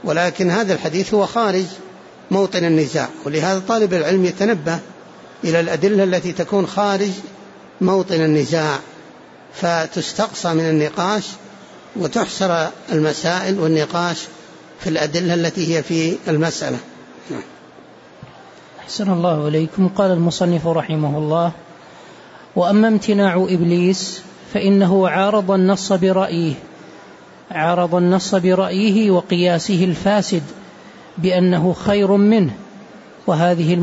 ولكن هذا الحديث هو خارج موطن النزاع، ولهذا طالب العلم يتنبه إلى الأدلة التي تكون خارج موطن النزاع فتستقصى من النقاش، وتحصر المسائل والنقاش في الأدلة التي هي في المسألة. أحسن الله إليكم. قال المصنف رحمه الله: وأما امتناع إبليس فإنه عارض النص برأيه وقياسه الفاسد بأنه خير منه، وهذه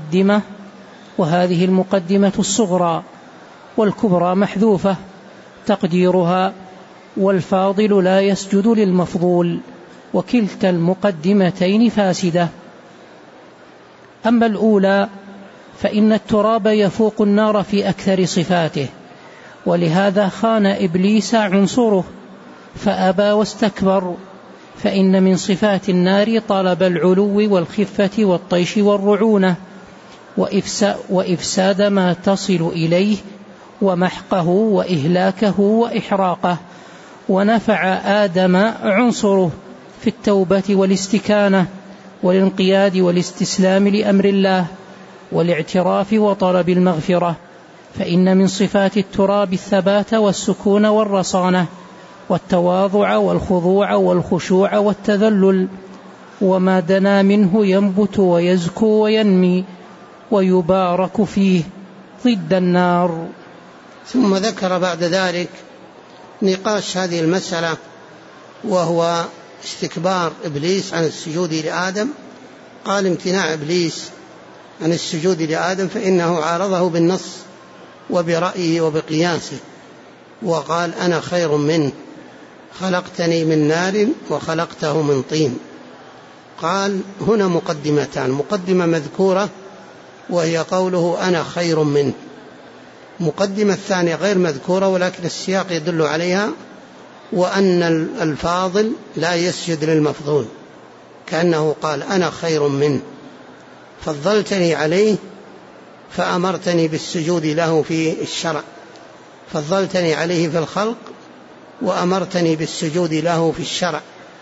المقدمة الصغرى، والكبرى محذوفة تقديرها: والفاضل لا يسجد للمفضول، وكلتا المقدمتين فاسدة. أما الأولى فإن التراب يفوق النار في أكثر صفاته، ولهذا خان إبليس عنصره فأبى واستكبر، فإن من صفات النار طلب العلو والخفة والطيش والرعونة وإفساد ما تصل إليه، ومحقه وإهلاكه وإحراقه. ونفع آدم عنصره في التوبة والاستكانة والانقياد والاستسلام لأمر الله والاعتراف وطلب المغفرة، فإن من صفات التراب الثبات والسكون والرصانة والتواضع والخضوع والخشوع والتذلل، وما دنا منه ينبت ويزكو وينمي ويبارك فيه، ضد النار. ثم ذكر بعد ذلك نقاش هذه المسألة، وهو استكبار إبليس عن السجود لآدم. قال: امتناع إبليس عن السجود لآدم فإنه عارضه بالنص وبرأيه وبقياسه، وقال: أنا خير منه، خلقتني من نار وخلقته من طين. قال: هنا مقدمتان: مقدمة مذكورة وهي قوله أنا خير منه، مقدمة الثانية غير مذكورة ولكن السياق يدل عليها، وأن الفاضل لا يسجد للمفضول، كأنه قال: أنا خير منه، فضلتني عليه فأمرتني بالسجود له في الشرع، فضلتني عليه في الخلق وأمرتني بالسجود له في الشرع.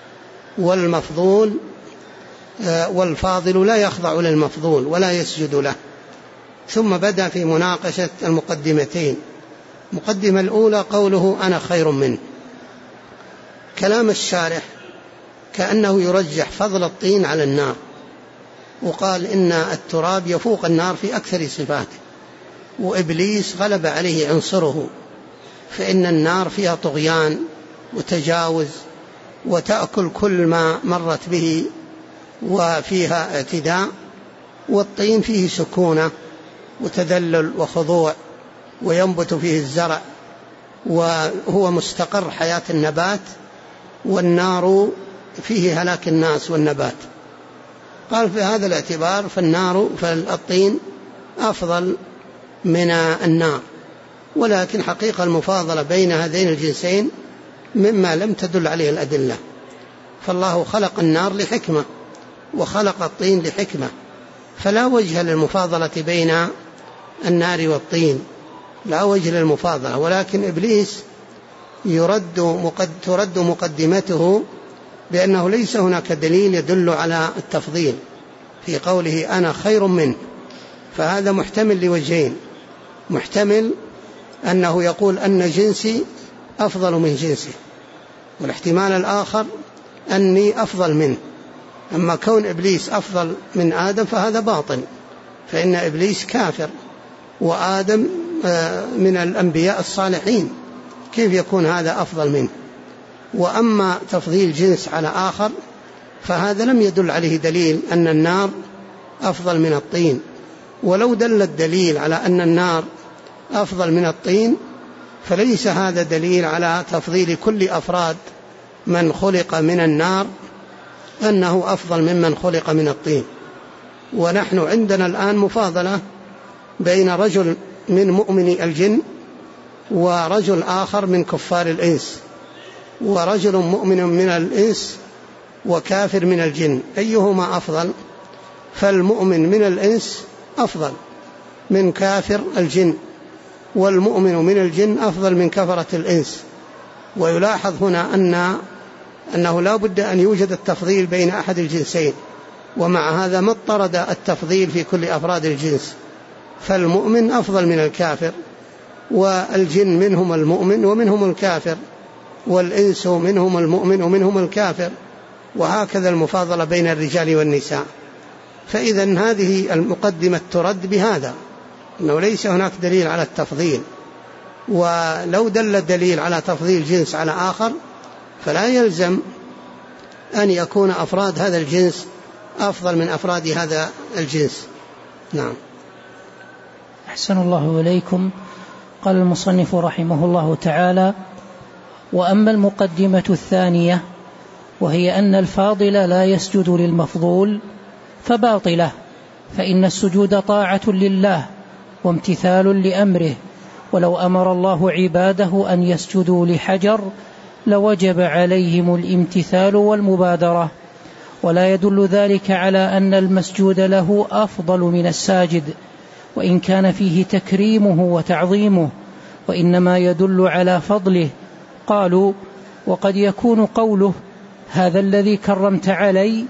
والفاضل لا يخضع للمفضول ولا يسجد له. ثم بدأ في مناقشة المقدمتين. المقدمة الأولى قوله أنا خير منه. كلام الشارح كأنه يرجح فضل الطين على النار، وقال إن التراب يفوق النار في أكثر صفاته، وإبليس غلب عليه عنصره، فإن النار فيها طغيان وتجاوز وتأكل كل ما مرت به وفيها اعتداء، والطين فيه سكونة وتذلل وخضوع وينبت فيه الزرع وهو مستقر حياة النبات، والنار فيه هلاك الناس والنبات. قال في هذا الاعتبار فالطين أفضل من النار، ولكن حقيقة المفاضلة بين هذين الجنسين مما لم تدل عليه الأدلة، فالله خلق النار لحكمة وخلق الطين لحكمة، فلا وجه للمفاضلة بين النار والطين، لا وجه للمفاضلة. ولكن إبليس ترد مقدمته بأنه ليس هناك دليل يدل على التفضيل في قوله أنا خير منه، فهذا محتمل لوجهين: محتمل أنه يقول أن جنسي أفضل من جنسه، والاحتمال الآخر أني أفضل منه. أما كون إبليس أفضل من آدم فهذا باطل، فإن إبليس كافر وآدم من الأنبياء الصالحين، كيف يكون هذا أفضل منه؟ وأما تفضيل جنس على آخر فهذا لم يدل عليه دليل أن النار أفضل من الطين، ولو دل الدليل على أن النار أفضل من الطين فليس هذا دليل على تفضيل كل أفراد من خلق من النار أنه أفضل ممن خلق من الطين. ونحن عندنا الآن مفاضلة بين رجل من مؤمني الجن ورجل آخر من كفار الإنس، ورجل مؤمن من الإنس وكافر من الجن، أيهما أفضل؟ فالمؤمن من الإنس أفضل من كافر الجن، والمؤمن من الجن أفضل من كفرة الإنس. ويلاحظ هنا أن أنه لا بد أن يوجد التفضيل بين أحد الجنسين، ومع هذا ما اضطرد التفضيل في كل أفراد الجنس، فالمؤمن أفضل من الكافر، والجن منهم المؤمن ومنهم الكافر، والإنس منهم المؤمن ومنهم الكافر، وهكذا المفاضلة بين الرجال والنساء. فإذا هذه المقدمة ترد بهذا، أنه ليس هناك دليل على التفضيل، ولو دل الدليل على تفضيل جنس على آخر فلا يلزم أن يكون أفراد هذا الجنس أفضل من أفراد هذا الجنس. نعم. أحسن الله إليكم. قال المصنف رحمه الله تعالى: وأما المقدمة الثانية وهي أن الفاضل لا يسجد للمفضول فباطلة، فإن السجود طاعة لله وامتثال لأمره، ولو أمر الله عباده أن يسجدوا لحجر لوجب عليهم الامتثال والمبادرة، ولا يدل ذلك على أن المسجود له أفضل من الساجد وإن كان فيه تكريمه وتعظيمه، وإنما يدل على فضله. قالوا: وقد يكون قوله هذا الذي كرمت علي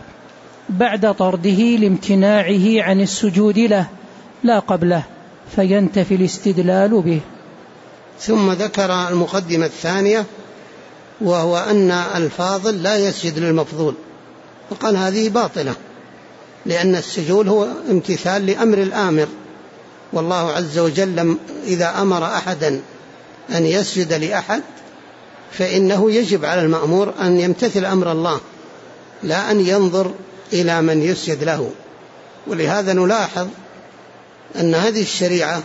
بعد طرده لامتناعه عن السجود له لا قبله، فينتفي الاستدلال به. ثم ذكر المقدمة الثانية، وهو أن الفاضل لا يسجد للمفضول، وقال هذه باطلة، لأن السجود هو امتثال لأمر الآمر، والله عز وجل إذا أمر أحدا أن يسجد لأحد فإنه يجب على المأمور أن يمتثل أمر الله، لا أن ينظر إلى من يسجد له. ولهذا نلاحظ أن هذه الشريعة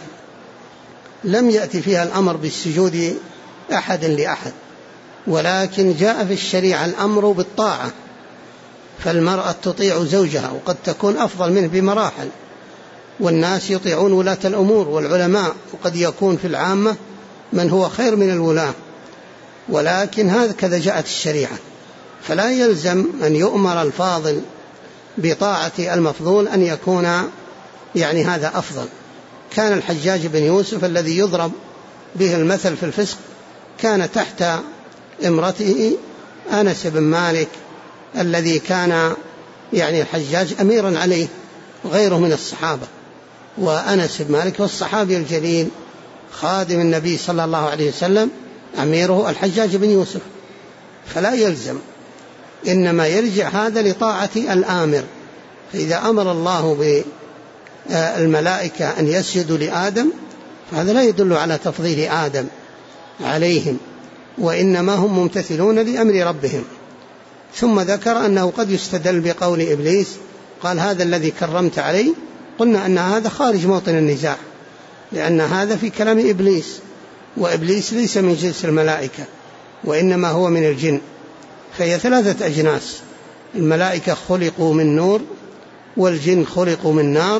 لم يأتي فيها الأمر بالسجود أحد لأحد، ولكن جاء في الشريعة الأمر بالطاعة، فالمرأة تطيع زوجها وقد تكون أفضل منه بمراحل، والناس يطيعون ولاة الأمور والعلماء، وقد يكون في العامة من هو خير من الولاة، ولكن هكذا جاءت الشريعة، فلا يلزم أن يؤمر الفاضل بطاعة المفضول أن يكون هذا أفضل. كان الحجاج بن يوسف الذي يضرب به المثل في الفسق كان تحت امرته أنس بن مالك الذي كان الحجاج أميرا عليه غيره من الصحابة، وأنس بن مالك والصحابي الجليل خادم النبي صلى الله عليه وسلم أميره الحجاج بن يوسف، فلا يلزم، إنما يرجع هذا لطاعة الآمر. فإذا أمر الله بالملائكة أن يسجدوا لآدم فهذا لا يدل على تفضيل آدم عليهم، وإنما هم ممتثلون لأمر ربهم. ثم ذكر أنه قد يستدل بقول إبليس قال هذا الذي كرمت علي، قلنا أن هذا خارج موطن النزاع، لأن هذا في كلام إبليس، وإبليس ليس من جنس الملائكة وإنما هو من الجن، فهي ثلاثة أجناس، الملائكة خلقوا من نور، والجن خلقوا من نار،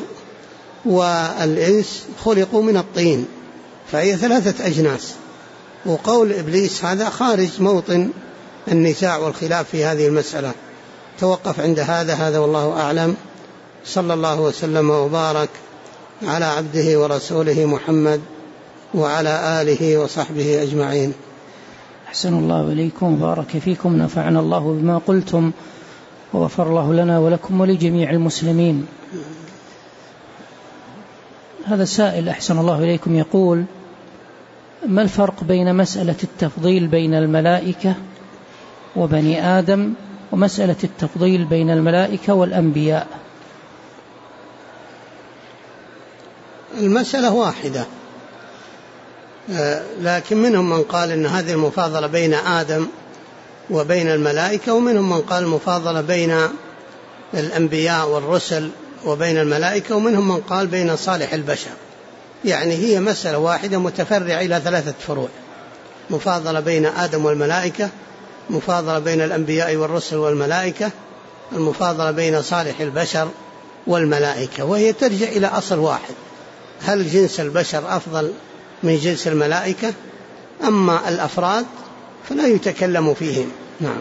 والإنس خلقوا من الطين، فهي ثلاثة أجناس. وقول إبليس هذا خارج موطن النزاع والخلاف في هذه المسألة. توقف عند هذا والله أعلم. صلى الله وسلم وبارك على عبده ورسوله محمد وعلى آله وصحبه أجمعين. أحسن الله إليكم وبارك فيكم، نفعنا الله بما قلتم وغفر الله لنا ولكم ولجميع المسلمين. هذا سائل أحسن الله إليكم يقول: ما الفرق بين مسألة التفضيل بين الملائكة وبني آدم ومسألة التفضيل بين الملائكة والأنبياء؟ المسألة واحدة، لكن منهم من قال إن هذه المفاضلة بين آدم وبين الملائكة، ومنهم من قال المفاضلة بين الأنبياء والرسل وبين الملائكة، ومنهم من قال بين صالح البشر. هي مسألة واحدة متفرعة إلى ثلاثة فروع: مفاضلة بين آدم والملائكة، مفاضلة بين الأنبياء والرسل والملائكة، المفاضلة بين صالح البشر والملائكة، وهي ترجع إلى أصل واحد: هل جنس البشر أفضل من جنس الملائكة؟ أما الأفراد فلا يتكلم فيهم. نعم.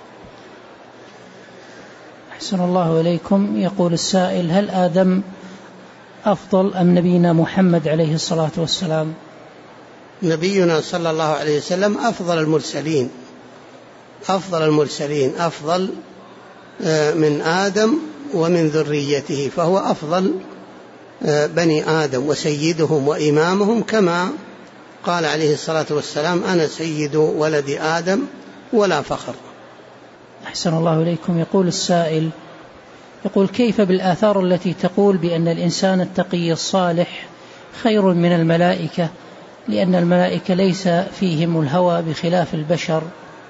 أحسن الله إليكم. يقول السائل: هل آدم أفضل أم نبينا محمد عليه الصلاة والسلام؟ نبينا صلى الله عليه وسلم أفضل المرسلين، أفضل المرسلين، أفضل من آدم ومن ذريته، فهو أفضل بني آدم وسيدهم وإمامهم، كما قال عليه الصلاة والسلام: أنا سيد ولد آدم ولا فخر. أحسن الله إليكم. يقول السائل، يقول: كيف بالآثار التي تقول بأن الإنسان التقي الصالح خير من الملائكة، لأن الملائكة ليس فيهم الهوى بخلاف البشر؟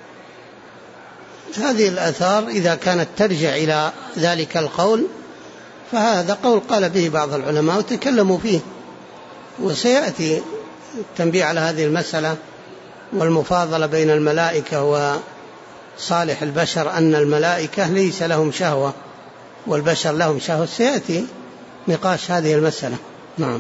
هذه الآثار إذا كانت ترجع إلى ذلك القول فهذا قول قال به بعض العلماء وتكلموا فيه، وسيأتي التنبيه على هذه المسألة والمفاضلة بين الملائكة وصالح البشر، أن الملائكة ليس لهم شهوة والبشر لهم شهوة، سيأتي نقاش هذه المسألة. نعم.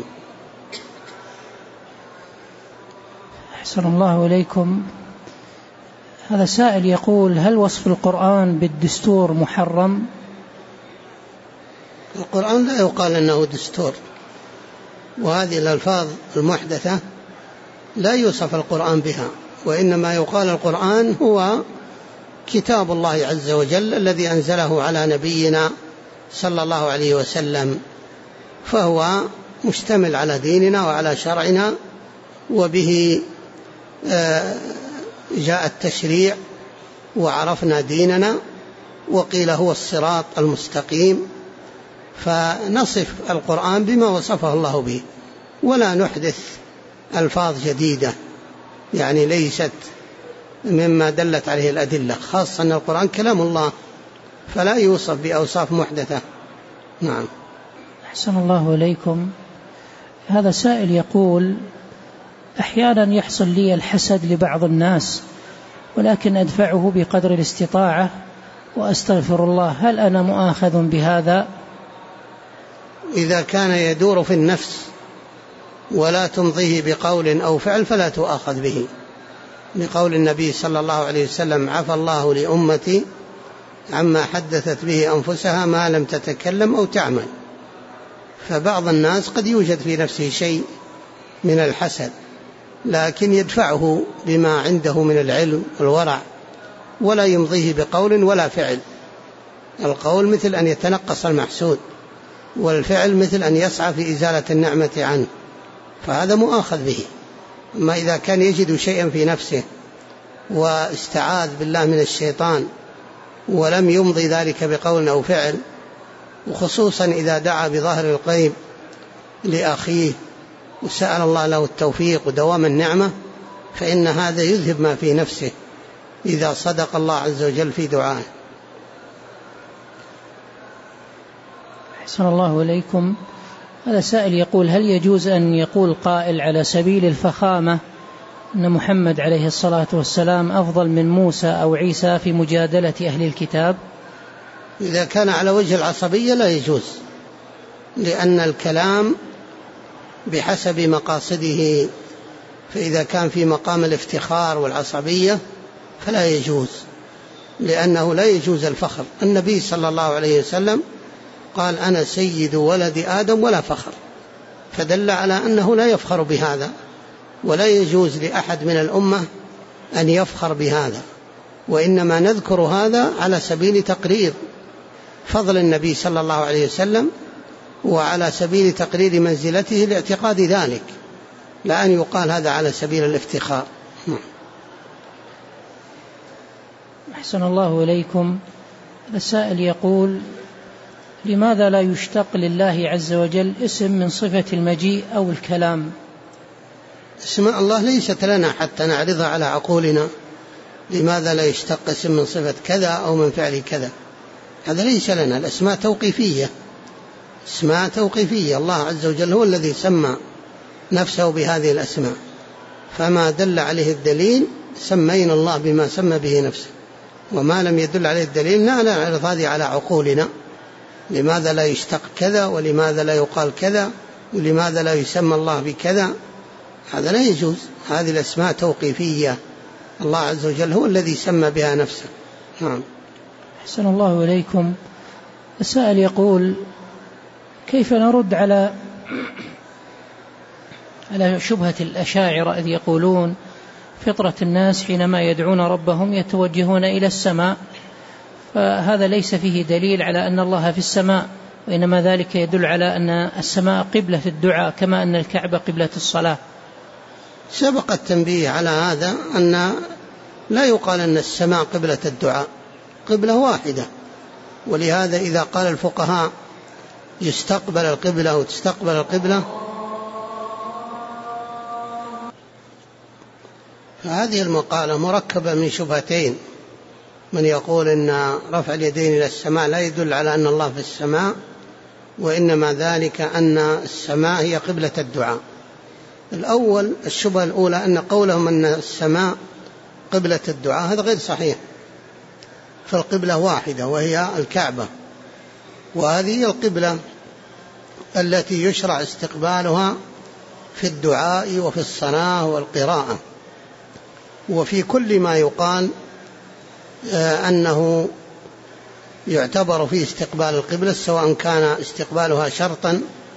أحسن الله إليكم. هذا سائل يقول: هل وصف القرآن بالدستور محرم؟ القرآن لا يقال أنه دستور، وهذه الألفاظ المحدثة لا يوصف القرآن بها، وإنما يقال القرآن هو كتاب الله عز وجل الذي أنزله على نبينا صلى الله عليه وسلم، فهو مشتمل على ديننا وعلى شرعنا، وبه جاء التشريع وعرفنا ديننا، وقيل هو الصراط المستقيم، فنصف القرآن بما وصفه الله به، ولا نحدث ألفاظ جديدة يعني ليست مما دلت عليه الأدلة، خاصة أن القرآن كلام الله فلا يوصف بأوصاف محدثة. نعم. أحسن الله إليكم. هذا سائل يقول: أحيانا يحصل لي الحسد لبعض الناس، ولكن أدفعه بقدر الاستطاعة وأستغفر الله، هل أنا مؤاخذ بهذا؟ إذا كان يدور في النفس ولا تمضيه بقول أو فعل فلا تؤاخذ به، لقول النبي صلى الله عليه وسلم: عفى الله لأمتي عما حدثت به أنفسها ما لم تتكلم أو تعمل. فبعض الناس قد يوجد في نفسه شيء من الحسد، لكن يدفعه بما عنده من العلم والورع، ولا يمضيه بقول ولا فعل. القول مثل أن يتنقص المحسود، والفعل مثل أن يسعى في إزالة النعمة عنه، فهذا مؤاخذ به. أما إذا كان يجد شيئا في نفسه واستعاذ بالله من الشيطان ولم يمضي ذلك بقول أو فعل، وخصوصا إذا دعا بظهر الغيب لأخيه وسأل الله له التوفيق ودوام النعمة، فإن هذا يذهب ما في نفسه إذا صدق الله عز وجل في دعائه. أحسن الله إليكم. هذا سائل يقول: هل يجوز أن يقول قائل على سبيل الفخامة أن محمد عليه الصلاة والسلام أفضل من موسى أو عيسى في مجادلة أهل الكتاب؟ إذا كان على وجه العصبية لا يجوز، لأن الكلام بحسب مقاصده، فإذا كان في مقام الافتخار والعصبية فلا يجوز، لأنه لا يجوز الفخر. النبي صلى الله عليه وسلم قال: أنا سيد ولد آدم ولا فخر، فدل على أنه لا يفخر بهذا، ولا يجوز لأحد من الأمة أن يفخر بهذا، وإنما نذكر هذا على سبيل تقرير فضل النبي صلى الله عليه وسلم، وعلى سبيل تقرير منزلته لاعتقاد ذلك، لا أن يقال هذا على سبيل الافتخار. أحسن الله إليكم. السائل يقول: لماذا لا يشتق لله عز وجل اسم من صفة المجيء أو الكلام؟ اسماء الله ليست لنا حتى نعرضها على عقولنا. لماذا لا يشتق اسم من صفة كذا أو من فعل كذا؟ هذا ليس لنا. الأسماء توقيفية، اسماء توقيفية. الله عز وجل هو الذي سمى نفسه بهذه الأسماء، فما دل عليه الدليل سمينا الله بما سمى به نفسه، وما لم يدل عليه الدليل نعرض هذه على عقولنا. لماذا لا يشتق كذا، ولماذا لا يقال كذا، ولماذا لا يسمى الله بكذا؟ هذا لا يجوز. هذه الأسماء توقيفية، الله عز وجل هو الذي سمى بها نفسه. نعم. أحسن الله إليكم. السائل يقول: كيف نرد على شبهة الأشاعرة إذ يقولون فطرة الناس حينما يدعون ربهم يتوجهون إلى السماء، فهذا ليس فيه دليل على أن الله في السماء، وإنما ذلك يدل على أن السماء قبلة الدعاء كما أن الكعبة قبلة الصلاة. سبق التنبيه على هذا، أن لا يقال أن السماء قبلة الدعاء، قبلة واحدة. ولهذا إذا قال الفقهاء يستقبل القبلة وتستقبل القبلة، فهذه المقالة مركبة من شبهتين: من يقول أن رفع اليدين إلى السماء لا يدل على أن الله في السماء، وإنما ذلك أن السماء هي قبلة الدعاء. الأول، الشبهة الأولى، أن قولهم أن السماء قبلة الدعاء هذا غير صحيح، فالقبلة واحدة وهي الكعبة، وهذه هي القبلة التي يشرع استقبالها في الدعاء وفي الصلاة والقراءة، وفي كل ما يقال أنه يعتبر فيه استقبال القبلة، سواء كان استقبالها شرطا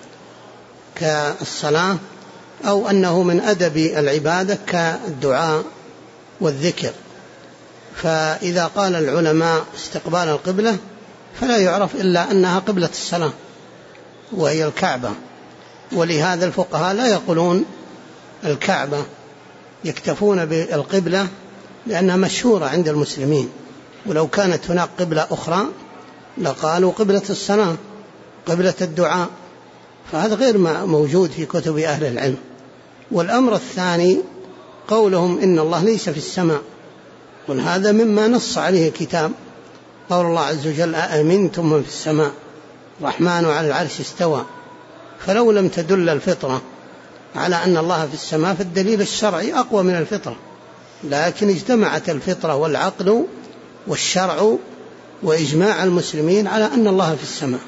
كالصلاة أو أنه من أدب العبادة كالدعاء والذكر. فإذا قال العلماء استقبال القبلة فلا يعرف إلا أنها قبلة الصلاة وهي الكعبة، ولهذا الفقهاء لا يقولون الكعبة، يكتفون بالقبلة لأنها مشهورة عند المسلمين، ولو كانت هناك قبلة أخرى لقالوا قبلة الصلاة، قبلة الدعاء، فهذا غير موجود في كتب أهل العلم. والأمر الثاني قولهم إن الله ليس في السماء، وهذا مما نص عليه الكتاب، قول الله عز وجل: أأمنتم من في السماء الرحمن على العرش استوى. فلو لم تدل الفطرة على أن الله في السماء فالدليل الشرعي أقوى من الفطرة، لكن اجتمعت الفطرة والعقل والشرع وإجماع المسلمين على أن الله في السماء.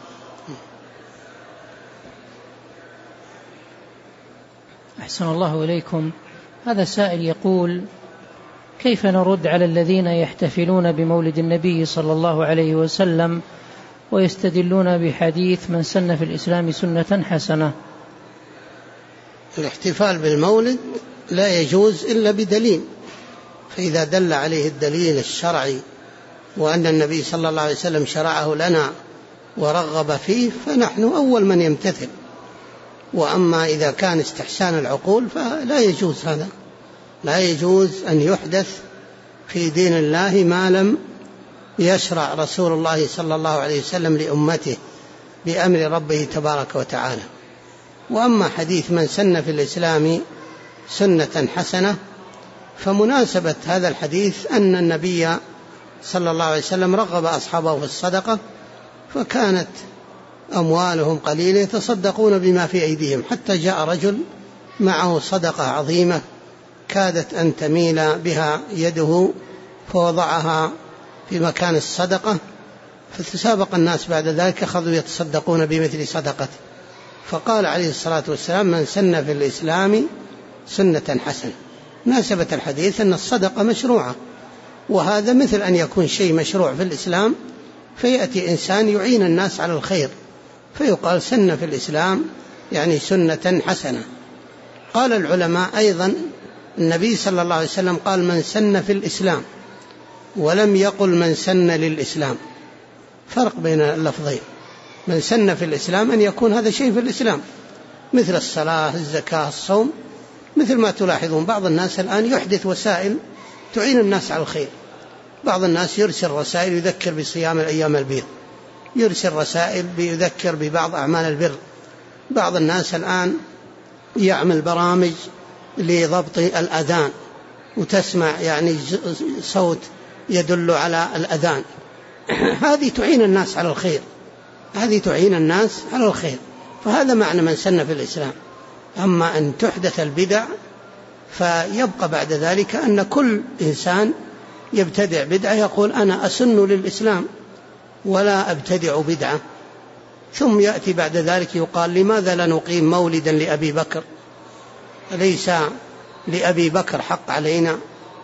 أحسن الله إليكم. هذا سائل يقول: كيف نرد على الذين يحتفلون بمولد النبي صلى الله عليه وسلم ويستدلون بحديث من سن في الإسلام سنة حسنة؟ الاحتفال بالمولد لا يجوز إلا بدليل، فإذا دل عليه الدليل الشرعي وأن النبي صلى الله عليه وسلم شرعه لنا ورغب فيه فنحن أول من يمتثل. وأما إذا كان استحسان العقول فلا يجوز هذا، لا يجوز أن يحدث في دين الله ما لم يشرع رسول الله صلى الله عليه وسلم لأمته بأمر ربه تبارك وتعالى. وأما حديث من سن في الإسلام سنة حسنة، فمناسبة هذا الحديث أن النبي صلى الله عليه وسلم رغب أصحابه في الصدقة، فكانت أموالهم قليلة يتصدقون بما في أيديهم، حتى جاء رجل معه صدقة عظيمة كادت أن تميل بها يده فوضعها في مكان الصدقة، فتسابق الناس بعد ذلك أخذوا يتصدقون بمثل صدقته، فقال عليه الصلاة والسلام: من سن في الإسلام سنة حسنة. مناسبة الحديث أن الصدقة مشروعة، وهذا مثل أن يكون شيء مشروع في الإسلام فيأتي إنسان يعين الناس على الخير فيقال سن في الإسلام يعني سنة حسنة. قال العلماء أيضا النبي صلى الله عليه وسلم قال من سن في الإسلام، ولم يقل من سن للإسلام، فرق بين اللفظين. من سن في الإسلام أن يكون هذا شيء في الإسلام مثل الصلاة الزكاة الصوم، مثل ما تلاحظون بعض الناس الآن يحدث وسائل تعين الناس على الخير. بعض الناس يرسل رسائل يذكر بصيام الأيام البيض، يرسل رسائل يذكر ببعض أعمال البر. بعض الناس الآن يعمل برامج لضبط الأذان وتسمع يعني صوت يدل على الأذان، هذه تعين الناس على الخير، هذه تعين الناس على الخير، فهذا معنى من سن في الإسلام. أما أن تحدث البدع فيبقى بعد ذلك أن كل إنسان يبتدع بدعة يقول أنا أسن للإسلام ولا أبتدع بدعة، ثم يأتي بعد ذلك يقال لماذا لا نقيم مولدا لأبي بكر؟ ليس لأبي بكر حق علينا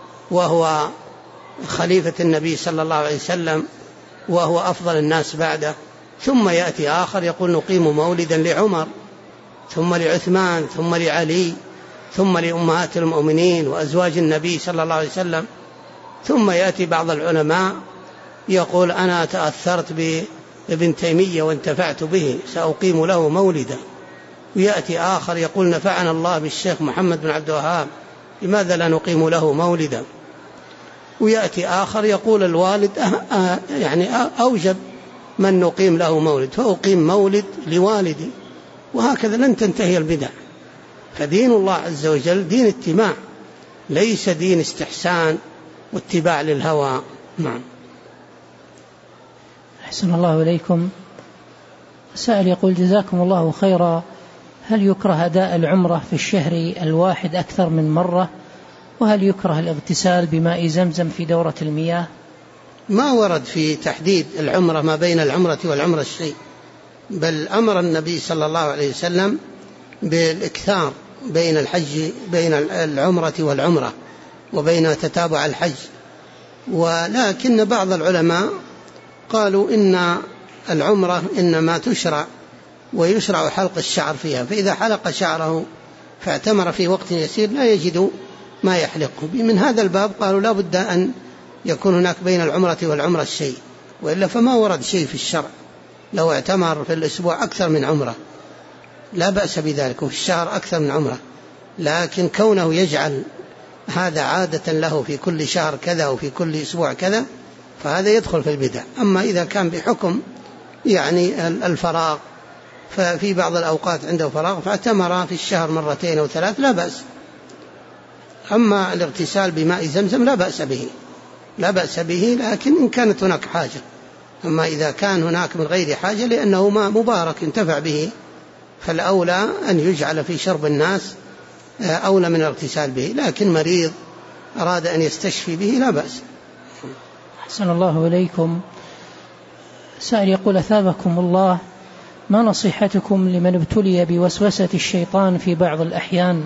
وهو خليفة النبي صلى الله عليه وسلم وهو أفضل الناس بعده. ثم يأتي آخر يقول نقيم مولدا لعمر ثم لعثمان ثم لعلي ثم لأمهات المؤمنين وأزواج النبي صلى الله عليه وسلم. ثم يأتي بعض العلماء يقول أنا تأثرت بابن تيمية وانتفعت به سأقيم له مولدا. ويأتي آخر يقول نفعنا الله بالشيخ محمد بن عبد الوهاب لماذا لا نقيم له مولدا. ويأتي آخر يقول الوالد يعني أوجب من نقيم له مولد فأقيم مولد لوالدي. وهكذا لن تنتهي البدع. فدين الله عز وجل دين اتباع ليس دين استحسان واتباع للهوى. نعم. أحسن الله إليكم. سائل يقول جزاكم الله خيرا، هل يكره أداء العمرة في الشهر الواحد أكثر من مرة؟ وهل يكره الاغتسال بماء زمزم في دورة المياه؟ ما ورد في تحديد العمرة ما بين العمرة والعمرة شيء، بل أمر النبي صلى الله عليه وسلم بالإكثار بين العمرة والعمرة وبين تتابع الحج. ولكن بعض العلماء قالوا إن العمرة إنما تشرع ويشرع حلق الشعر فيها، فإذا حلق شعره فاعتمر في وقت يسير لا يجد ما يحلقه. من هذا الباب قالوا لا بد أن يكون هناك بين العمرة والعمرة شيء، وإلا فما ورد شيء في الشرع. لو اعتمر في الأسبوع أكثر من عمرة لا بأس بذلك، وفي الشهر أكثر من عمرة، لكن كونه يجعل هذا عادة له في كل شهر كذا وفي كل أسبوع كذا فهذا يدخل في البدع. أما إذا كان بحكم يعني الفراغ، ففي بعض الأوقات عنده فراغ فاعتمر في الشهر مرتين أو ثلاث لا بأس. أما الاغتسال بماء زمزم لا بأس به لكن إن كانت هناك حاجة. أما إذا كان هناك من غير حاجة لأنه ماء مبارك ينتفع به فالأولى أن يجعل في شرب الناس أولى من الاغتسال به، لكن مريض أراد أن يستشفي به لا بأس. أحسن الله إليكم. سائل يقول أثابكم الله، ما نصيحتكم لمن ابتلي بوسوسة الشيطان في بعض الأحيان؟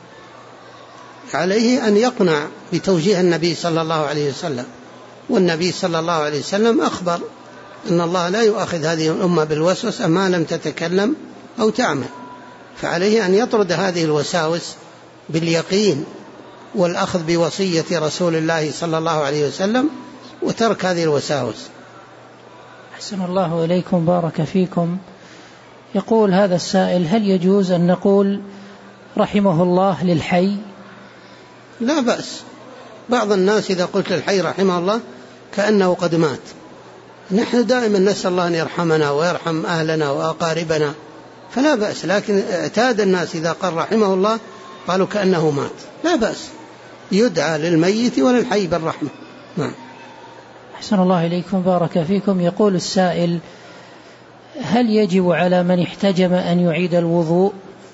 عليه أن يقنع بتوجيه النبي صلى الله عليه وسلم، والنبي صلى الله عليه وسلم أخبر أن الله لا يؤاخذ هذه الأمة بالوسوسة ما لم تتكلم أو تعمل، فعليه أن يطرد هذه الوساوس باليقين والأخذ بوصية رسول الله صلى الله عليه وسلم وترك هذه الوساوس. أحسن الله إليكم، بارك فيكم. يقول هذا السائل، هل يجوز أن نقول رحمه الله للحي؟ لا بأس. بعض الناس إذا قلت للحي رحمه الله كأنه قد مات. نحن دائما نسأل الله أن يرحمنا ويرحم أهلنا وأقاربنا فلا بأس، لكن اعتاد الناس إذا قال رحمه الله قالوا كأنه مات. لا بأس، يدعى للميت وللحي بالرحمة. نعم. أحسن الله إليكم، بارك فيكم. يقول السائل، هل يجب على من احتجم أن يعيد الوضوء؟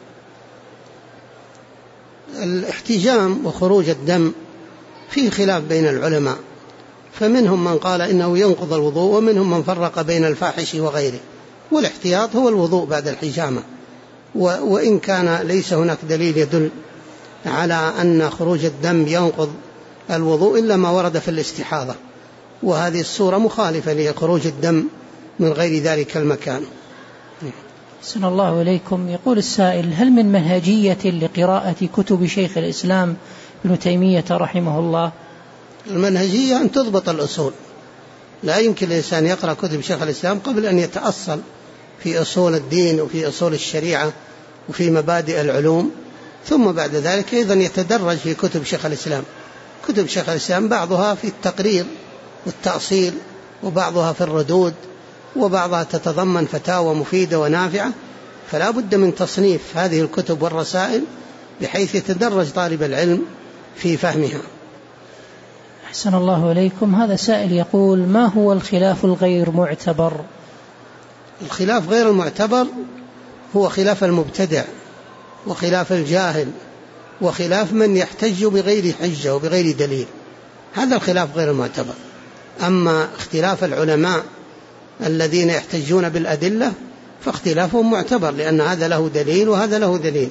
الاحتجام وخروج الدم فيه خلاف بين العلماء، فمنهم من قال إنه ينقض الوضوء ومنهم من فرق بين الفاحش وغيره، والاحتياط هو الوضوء بعد الحجامة. وإن كان ليس هناك دليل يدل على أن خروج الدم ينقض الوضوء إلا ما ورد في الاستحاضة، وهذه الصورة مخالفة لخروج الدم من غير ذلك المكان. أحسن الله إليكم. يقول السائل، هل من منهجية لقراءة كتب شيخ الإسلام ابن تيمية رحمه الله؟ المنهجية أن تضبط الأصول، لا يمكن الإنسان يقرأ كتب شيخ الإسلام قبل أن يتأصل في أصول الدين وفي أصول الشريعة وفي مبادئ العلوم، ثم بعد ذلك أيضا يتدرج في كتب شيخ الإسلام. كتب شيخ الإسلام بعضها في التقرير والتأصيل، وبعضها في الردود، وبعضها تتضمن فتاوى مفيدة ونافعة، فلا بد من تصنيف هذه الكتب والرسائل بحيث يتدرج طالب العلم في فهمها. أحسن الله إليكم. هذا سائل يقول، ما هو الخلاف الغير معتبر؟ الخلاف غير المعتبر هو خلاف المبتدع وخلاف الجاهل وخلاف من يحتج بغير حجة وبغير دليل، هذا الخلاف غير المعتبر. أما اختلاف العلماء الذين يحتجون بالأدلة فاختلافهم معتبر، لأن هذا له دليل وهذا له دليل.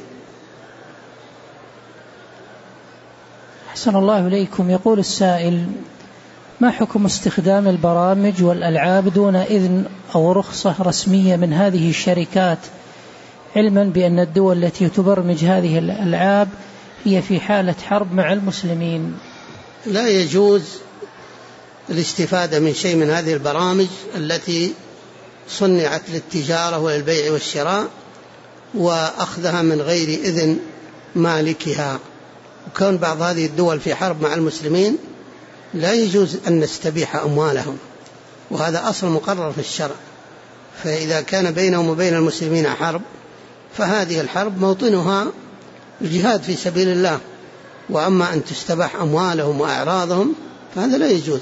أحسن الله إليكم. يقول السائل، ما حكم استخدام البرامج والألعاب دون إذن أو رخصة رسمية من هذه الشركات، علما بأن الدول التي تبرمج هذه الألعاب هي في حالة حرب مع المسلمين. لا يجوز الاستفادة من شيء من هذه البرامج التي صنعت للتجارة والبيع والشراء وأخذها من غير إذن مالكها. وكون بعض هذه الدول في حرب مع المسلمين لا يجوز أن نستبيح أموالهم، وهذا أصل مقرر في الشرع. فإذا كان بينهم وبين المسلمين حرب فهذه الحرب موطنها الجهاد في سبيل الله، وأما أن تستباح أموالهم وأعراضهم فهذا لا يجوز.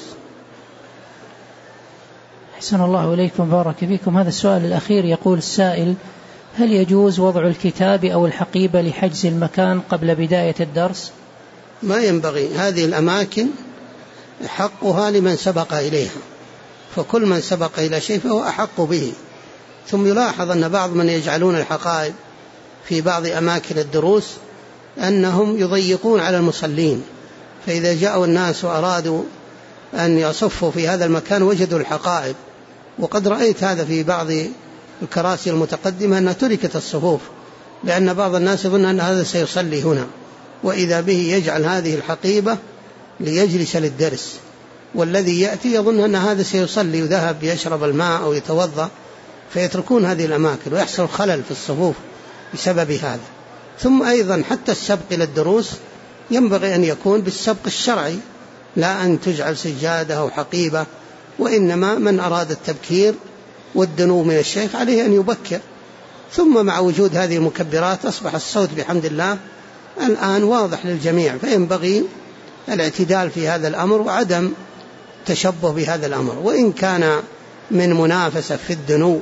أحسن الله إليكم، بارك فيكم. هذا السؤال الأخير يقول السائل: هل يجوز وضع الكتاب أو الحقيبة لحجز المكان قبل بداية الدرس؟ ما ينبغي. هذه الأماكن حقها لمن سبق إليها، فكل من سبق إلى شيء فهو أحق به. ثم يلاحظ أن بعض من يجعلون الحقائب في بعض أماكن الدروس أنهم يضيقون على المصلين، فإذا جاءوا الناس وأرادوا أن يصفوا في هذا المكان وجدوا الحقائب. وقد رأيت هذا في بعض الكراسي المتقدمة أنها تركت الصفوف، لأن بعض الناس يظن أن هذا سيصلي هنا، وإذا به يجعل هذه الحقيبة ليجلس للدرس، والذي يأتي يظن أن هذا سيصلي وذهب يشرب الماء أو يتوضأ، فيتركون هذه الأماكن ويحصل خلل في الصفوف بسبب هذا. ثم أيضا حتى السبق إلى الدروس ينبغي أن يكون بالسبق الشرعي، لا أن تجعل سجادة أو حقيبة، وإنما من أراد التبكير والدنو من الشيخ عليه أن يبكر. ثم مع وجود هذه المكبرات أصبح الصوت بحمد الله الآن واضح للجميع، فينبغي الاعتدال في هذا الأمر وعدم تشبه بهذا الأمر. وإن كان من منافسة في الدنو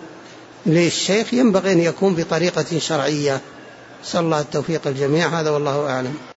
للشيخ ينبغي أن يكون بطريقة شرعية. صلى الله التوفيق الجميع. هذا والله أعلم.